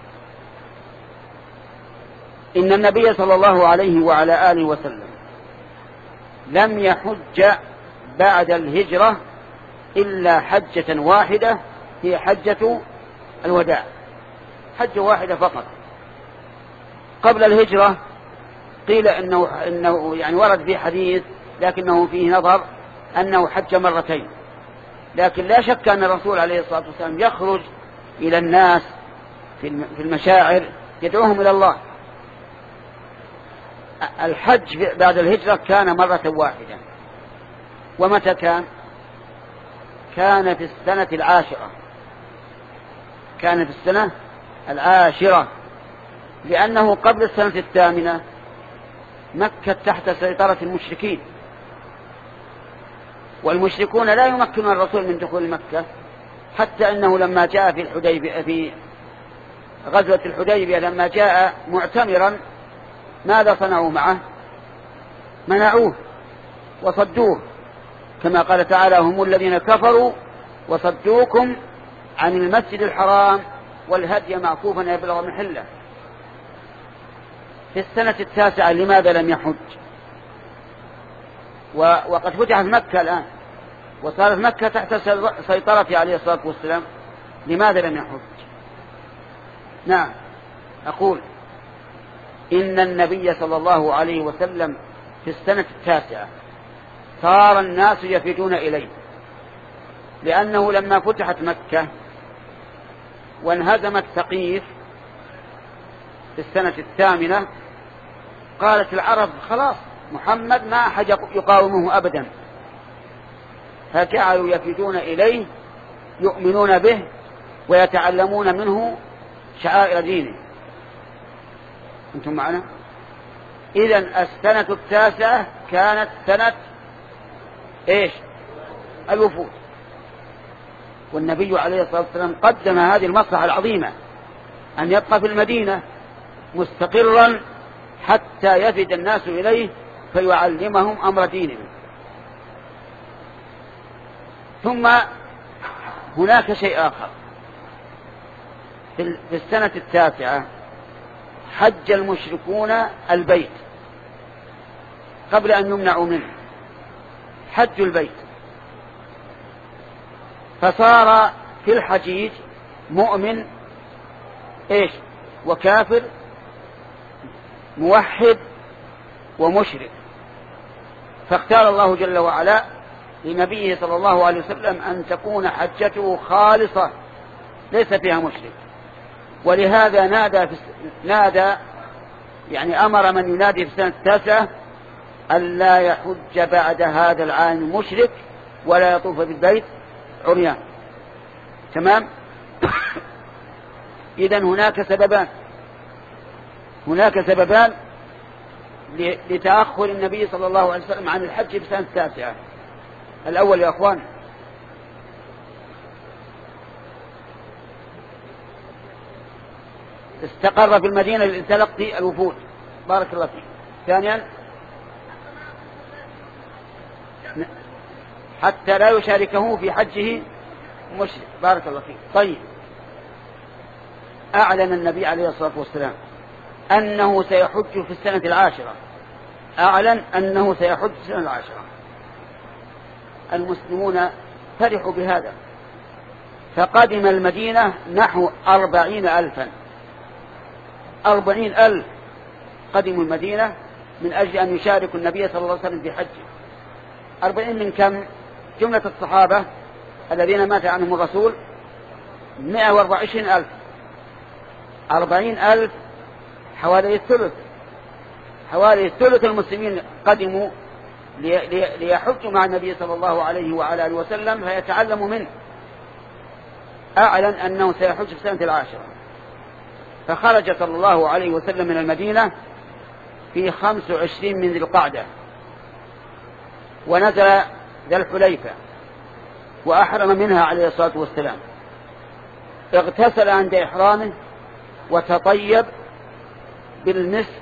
إن النبي صلى الله عليه وعلى آله وسلم لم يحج بعد الهجرة إلا حجة واحدة، هي حجة الوداع، حجة واحدة فقط. قبل الهجرة قيل إنه, إنه يعني ورد في حديث لكنه فيه نظر أنه حج مرتين، لكن لا شك أن الرسول عليه الصلاة والسلام يخرج إلى الناس في المشاعر يدعوهم إلى الله. الحج بعد الهجرة كان مرة واحدة. ومتى كان؟ كان في السنة العاشرة، كان في السنة العاشرة، لأنه قبل السنة الثامنة مكة تحت سيطرة المشركين، والمشركون لا يمكنون الرسول من دخول مكة، حتى أنه لما جاء في الحديبية في غزوة الحديبية لما جاء معتمرا ماذا صنعوا معه؟ منعوه وصدوه، كما قال تعالى: هم الذين كفروا وصدوكم عن المسجد الحرام والهدي معكوفا أن يبلغ محله. في السنة التاسعة لماذا لم يحج؟ وقد فتحت مكة الآن وصارت مكة تحت سيطرة عليه الصلاة والسلام، لماذا لم يحج؟ نعم، أقول إن النبي صلى الله عليه وسلم في السنة التاسعة صار الناس يفدون إليه، لأنه لما فتحت مكة وانهزمت ثقيف في السنة الثامنة قالت العرب: خلاص محمد ما أحد يقاومه أبدا، فجعلوا يفدون إليه يؤمنون به ويتعلمون منه شعائر دينه. أنتم معنا؟ إذن السنة التاسعة كانت سنة إيش؟ الوفود. والنبي عليه الصلاة والسلام قدم هذه المصلحة العظيمة أن يبقى في المدينة مستقرا حتى يفد الناس إليه فيعلمهم أمر دينهم. ثم هناك شيء آخر، في السنة التاسعة حج المشركون البيت قبل أن يمنعوا منه، حج البيت، فصار في الحجيج مؤمن إيش وكافر، موحد ومشرك. فاختار الله جل وعلا لنبيه صلى الله عليه وسلم أن تكون حجته خالصة ليس فيها مشرك، ولهذا نادى في نادى يعني أمر من ينادي في السنة التاسعة ألا يحج بعد هذا العام مشرك ولا يطوف بالبيت عريان. تمام. إذن هناك سببان هناك سببان لتأخر النبي صلى الله عليه وسلم عن الحج في السنة التاسعة. الأول يا أخوان استقر في المدينة لتلقي الوفود. بارك الله فيك. ثانيا حتى لا يشاركه في حجه مشرك. بارك الله فيك. طيب، أعلن النبي عليه الصلاة والسلام أنه سيحج في السنة العاشرة، أعلن أنه سيحج في السنة العاشرة. المسلمون فرحوا بهذا، فقدم المدينة نحو أربعين ألفا، أربعين ألف قدموا المدينة من أجل أن يشاركوا النبي صلى الله عليه وسلم في حجه. أربعين من كم؟ جملة الصحابة الذين مات عنهم الرسول مئة وأربعة وعشرين ألف، أربعين ألف حوالي الثلث، حوالي الثلث المسلمين قدموا ليحجوا مع النبي صلى الله عليه وعلى آله وسلم فيتعلموا منه. أعلن أنه سيحج في السنة العاشرة، فخرج صلى الله عليه وسلم من المدينة في خمس وعشرين من ذي القعدة، ونزل ذا الحليفة وأحرم منها عليه الصلاة والسلام. اغتسل عند إحرامه وتطيب بالمسك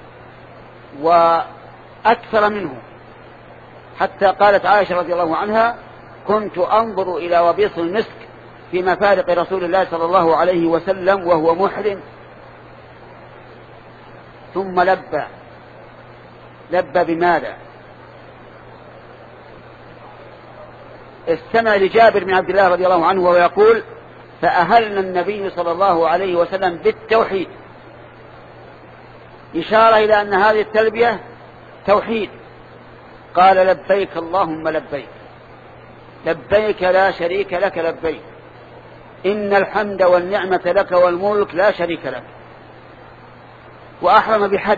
وأكثر منه، حتى قالت عائشة رضي الله عنها: كنت أنظر إلى وبيص المسك في مفارق رسول الله صلى الله عليه وسلم وهو محرم. ثم لبى. لبى بماذا؟ استمع لجابر بن عبد الله رضي الله عنه وهو يقول: فأهلنا النبي صلى الله عليه وسلم بالتوحيد، إشارة إلى أن هذه التلبية توحيد. قال: لبيك اللهم لبيك، لبيك لا شريك لك لبيك، إن الحمد والنعمة لك والملك لا شريك لك. وأحرم بحج.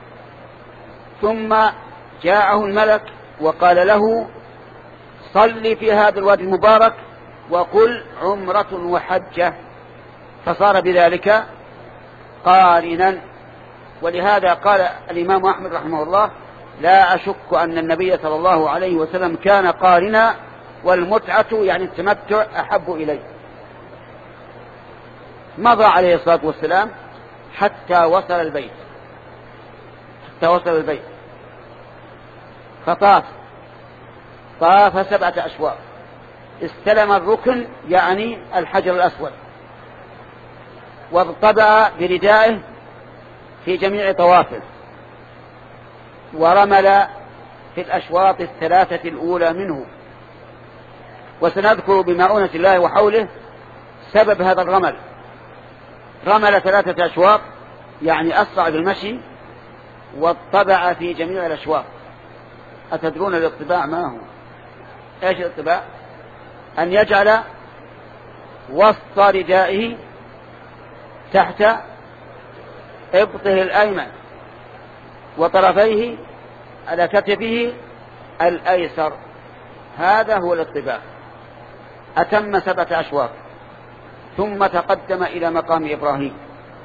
ثم جاءه الملك وقال له: صل في هذا الوادي المبارك وقل عمرة وحجة، فصار بذلك قارنا. ولهذا قال الإمام أحمد رحمه الله: لا أشك أن النبي صلى الله عليه وسلم كان قارنا، والمتعة يعني التمتع أحب إليه. مضى عليه الصلاة والسلام حتى وصل البيت، حتى وصل البيت فطاف، طاف سبعة أشواط، استلم الركن يعني الحجر الأسود، واضطبع بردائه في جميع طوافه، ورمل في الأشواط الثلاثة الأولى منه. وسنذكر بمعونة الله وحوله سبب هذا الرمل. رمل ثلاثة أشواط يعني أسرع بالمشي، واضطبع في جميع الأشواط. أتدرون الاطباع ما هو؟ ايش الاطباع؟ أن يجعل وسط ردائه تحت إبطه الأيمن وطرفيه على كتفه الأيسر، هذا هو الاطباع. أتم سبعة أشواط، ثم تقدم إلى مقام إبراهيم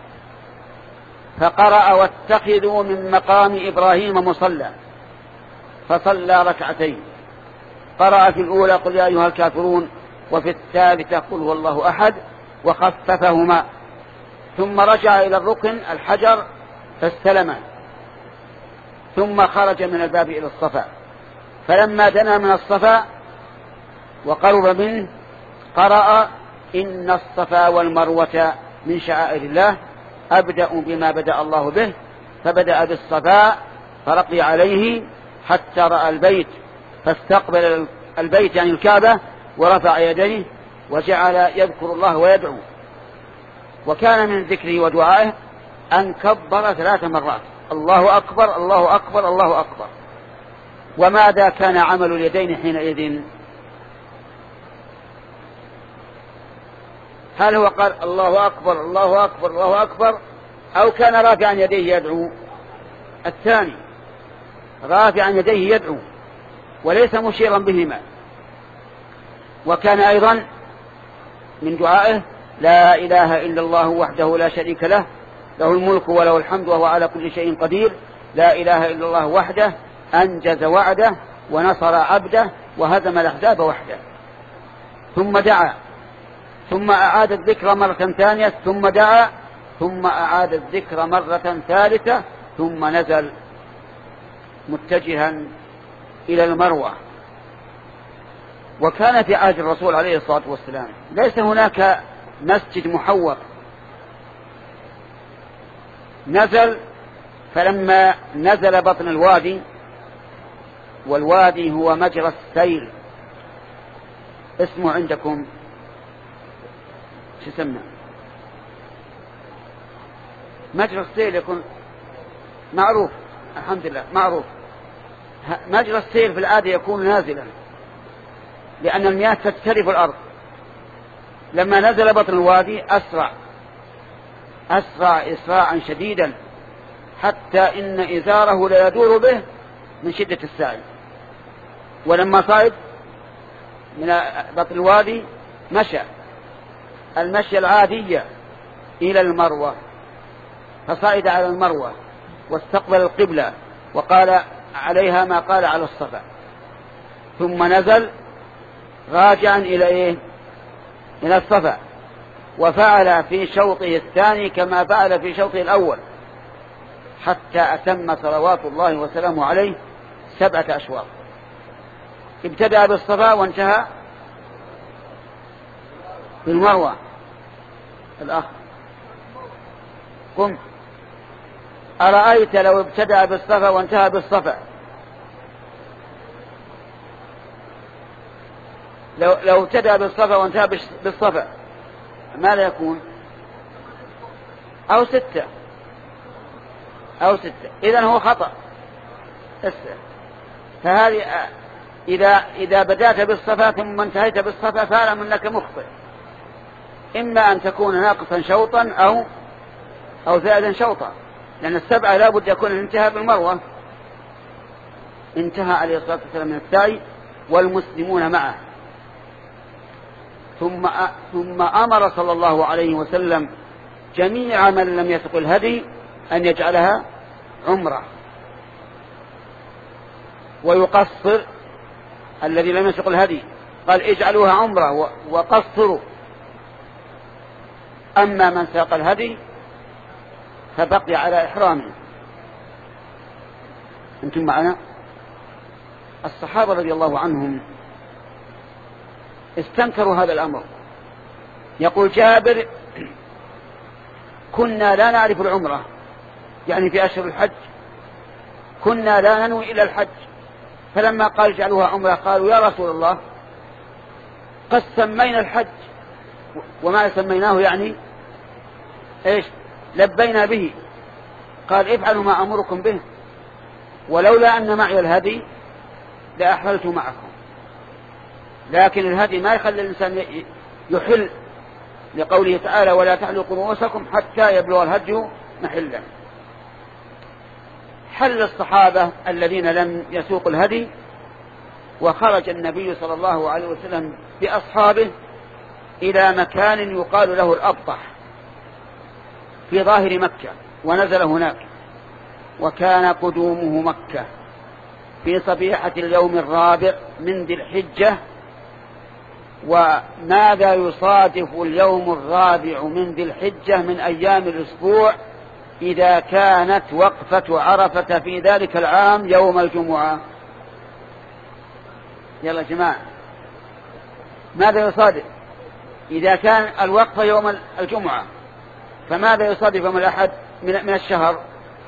فقرأ: واتخذوا من مقام إبراهيم مصلى، فصلى ركعتين. قرأ في الأولى: قل يا أيها الكافرون، وفي الثالثة: قل هو الله أحد، وخففهما. ثم رجع إلى الركن الحجر فاستلمه، ثم خرج من الباب إلى الصفا. فلما دنا من الصفا وقرب منه قرأ: إن الصفا والمروة من شعائر الله، أبدأ بما بدأ الله به. فبدأ بالصفا فرقي عليه حتى رأى البيت، فاستقبل البيت يعني الكعبة ورفع يديه وجعل يذكر الله ويدعو. وكان من ذكره ودعائه أن كبر ثلاث مرات: الله أكبر الله أكبر الله أكبر. وماذا كان عمل اليدين حينئذ؟ هل هو قال الله أكبر الله أكبر الله أكبر، أو كان رافعا يديه يدعو؟ الثاني، رافعا يديه يدعو وليس مشيرا بهما. وكان أيضا من دعائه: لا إله إلا الله وحده لا شريك له، له الملك وله الحمد وهو على كل شيء قدير، لا إله إلا الله وحده أنجز وعده ونصر عبده وهزم الأحزاب وحده. ثم دعا، ثم أعاد الذكر مرة ثانية، ثم دعا، ثم أعاد الذكر مرة ثالثة ثم نزل متجها إلى المروة. وكان في عهد الرسول عليه الصلاة والسلام ليس هناك مسجد محوط. نزل، فلما نزل بطن الوادي، والوادي هو مجرى السيل، اسمه عندكم شو يسمى؟ مجرى السيل يكون معروف، الحمد لله معروف. مجرى السيل في العادة يكون نازلا لأن المياه تجترف الأرض. لما نزل بطن الوادي أسرع أسرع إسراعا شديدا حتى إن إزاره لا يدور به من شدة السعي. ولما صعد من بطن الوادي مشى المشي العادية إلى المروة، فصعد على المروة واستقبل القبلة وقال عليها ما قال على الصفا، ثم نزل راجعا إلى إيه؟ إلى الصفا، وفعل في شوطه الثاني كما فعل في شوطه الأول حتى أتم صلوات الله وسلامه عليه سبعة أشواط. ابتدأ بالصفا وانتهى بالمروة. الأخ قم، أرأيت لو ابتدأ بالصفا وانتهى بالصفا، لو لو ابتدأ بالصفا وانتهى بالصفا ماذا يكون؟ أو ستة أو ستة إذن هو خطأ. فهذه إذا إذا بدأت بالصفا ثم انتهيت بالصفا فاعلم أنك مخطئ، إما أن تكون ناقصا شوطا أو أو زائدا شوطا، لأن السبعة لا بد يكون الانتهاء بالمروة. انتهى عليه الصلاة والسلام من السعي والمسلمون معه، ثم ثم أمر صلى الله عليه وسلم جميع من لم يسق الهدي أن يجعلها عمرة، ويقصر الذي لم يسق الهدي قال اجعلوها عمرة وقصروا. أما من ساق الهدي فبقي على إحرامه. أنتم معنا؟ الصحابة رضي الله عنهم استنكروا هذا الأمر. يقول جابر كنا لا نعرف العمرة، يعني في أشهر الحج كنا لا ننوي إلى الحج، فلما قال اجعلوها عمرة قالوا يا رسول الله قد سمينا الحج، وما سميناه يعني إيش؟ لبينا به. قال افعلوا ما أمركم به، ولولا أن معي الهدي لأحللت معكم. لكن الهدي ما يخلي الإنسان يحل، لقوله تعالى ولا تحلقوا رؤوسكم حتى يبلغ الهدي محله. حل الصحابة الذين لم يسوقوا الهدي، وخرج النبي صلى الله عليه وسلم بأصحابه إلى مكان يقال له الأبطح في ظاهر مكة، ونزل هناك. وكان قدومه مكة في صبيحة اليوم الرابع من ذي الحجة. وماذا يصادف اليوم الرابع من ذي الحجة من أيام الأسبوع إذا كانت وقفة عرفة في ذلك العام يوم الجمعة؟ يلا جماعة، ماذا يصادف إذا كان الوقفة يوم الجمعة؟ فماذا يصادف يوم الأحد من الشهر؟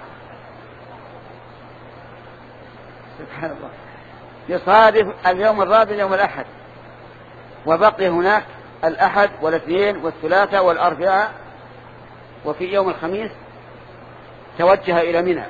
سبحان الله، يصادف اليوم الرابع يوم الأحد، وبقي هناك الأحد والاثنين والثلاثة والأربعاء، وفي يوم الخميس توجه إلى منى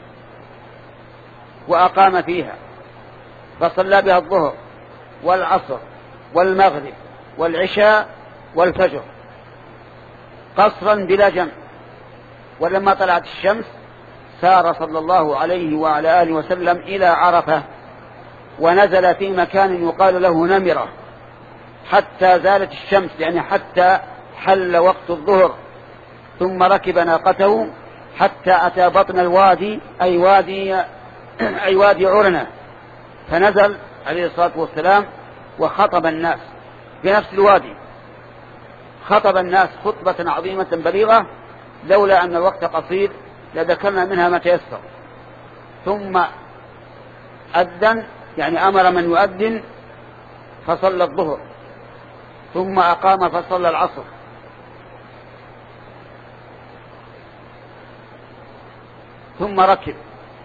وأقام فيها، فصلى بها الظهر والعصر والمغرب والعشاء والفجر قصرا بلا جمع. ولما طلعت الشمس سار صلى الله عليه وعلى آله وسلم إلى عرفة، ونزل في مكان يقال له نمرة حتى زالت الشمس، يعني حتى حل وقت الظهر. ثم ركب ناقته حتى أتى بطن الوادي أي وادي أي وادي عرنة، فنزل عليه الصلاة والسلام وخطب الناس في نفس الوادي، خطب الناس خطبة عظيمة بليغة، لولا أن الوقت قصير لذكرنا منها ما تيسر. ثم أذن يعني أمر من يؤذن فصلى الظهر، ثم أقام فصلى العصر، ثم ركب.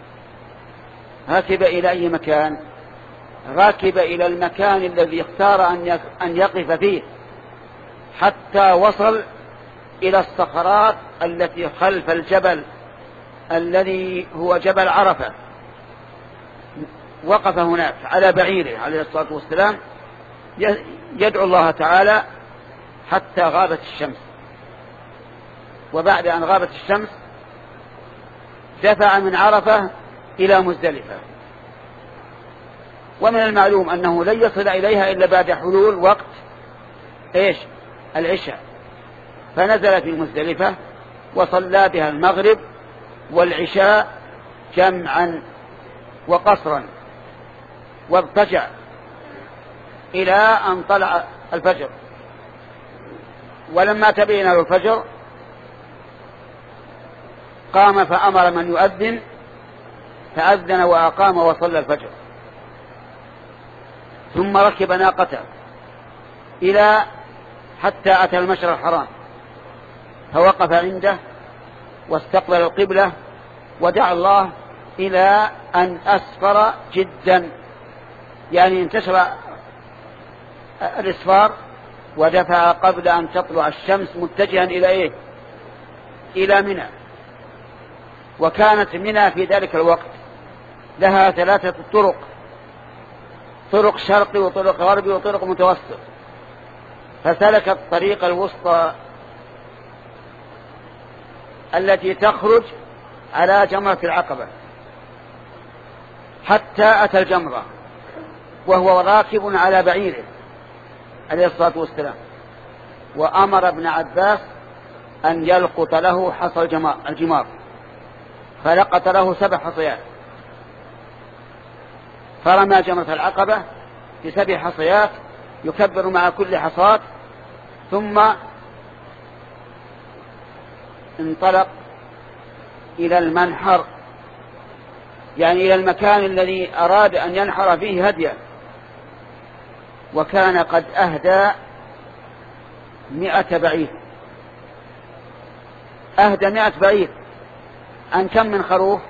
ركب إلى أي مكان؟ ركب إلى المكان الذي اختار أن يقف فيه حتى وصل إلى الصخرات التي خلف الجبل الذي هو جبل عرفة. وقف هناك على بعيره عليه الصلاة والسلام يدعو الله تعالى حتى غابت الشمس. وبعد أن غابت الشمس دفع من عرفة إلى مزدلفة. ومن المعلوم أنه لن يصل إليها إلا بعد حلول وقت إيش؟ العشاء. فنزل في مزدلفة وصلى بها المغرب والعشاء جمعا وقصرا، واضطجع إلى أن طلع الفجر. ولما تبين له الفجر قام فأمر من يؤذن فأذن وأقام وصلى الفجر. ثم ركب ناقته إلى حتى أتى المشعر الحرام، فوقف عنده واستقبل القبلة ودعا الله إلى أن أسفر جدا، يعني انتشر الإسفار، ودفع قبل أن تطلع الشمس متجها إلى إيه؟ إلى منى. وكانت منى في ذلك الوقت لها ثلاثة طرق: طرق شرقي وطرق غربي وطرق متوسط. فسلك الطريق الوسطى التي تخرج على جمرة العقبة حتى أتى الجمرة وهو راكب على بعيره عليه الصلاة والسلام. وأمر ابن عباس أن يلقط له حصى الجمار، فلقط له سبع حصيات، فرمى جمرة العقبة بسبع حصيات يكبر مع كل حصاة، ثم انطلق إلى المنحر، يعني إلى المكان الذي أراد أن ينحر فيه هديا. وكان قد أهدى مئة بعير. أهدى مئة بعير عن كم من خروف؟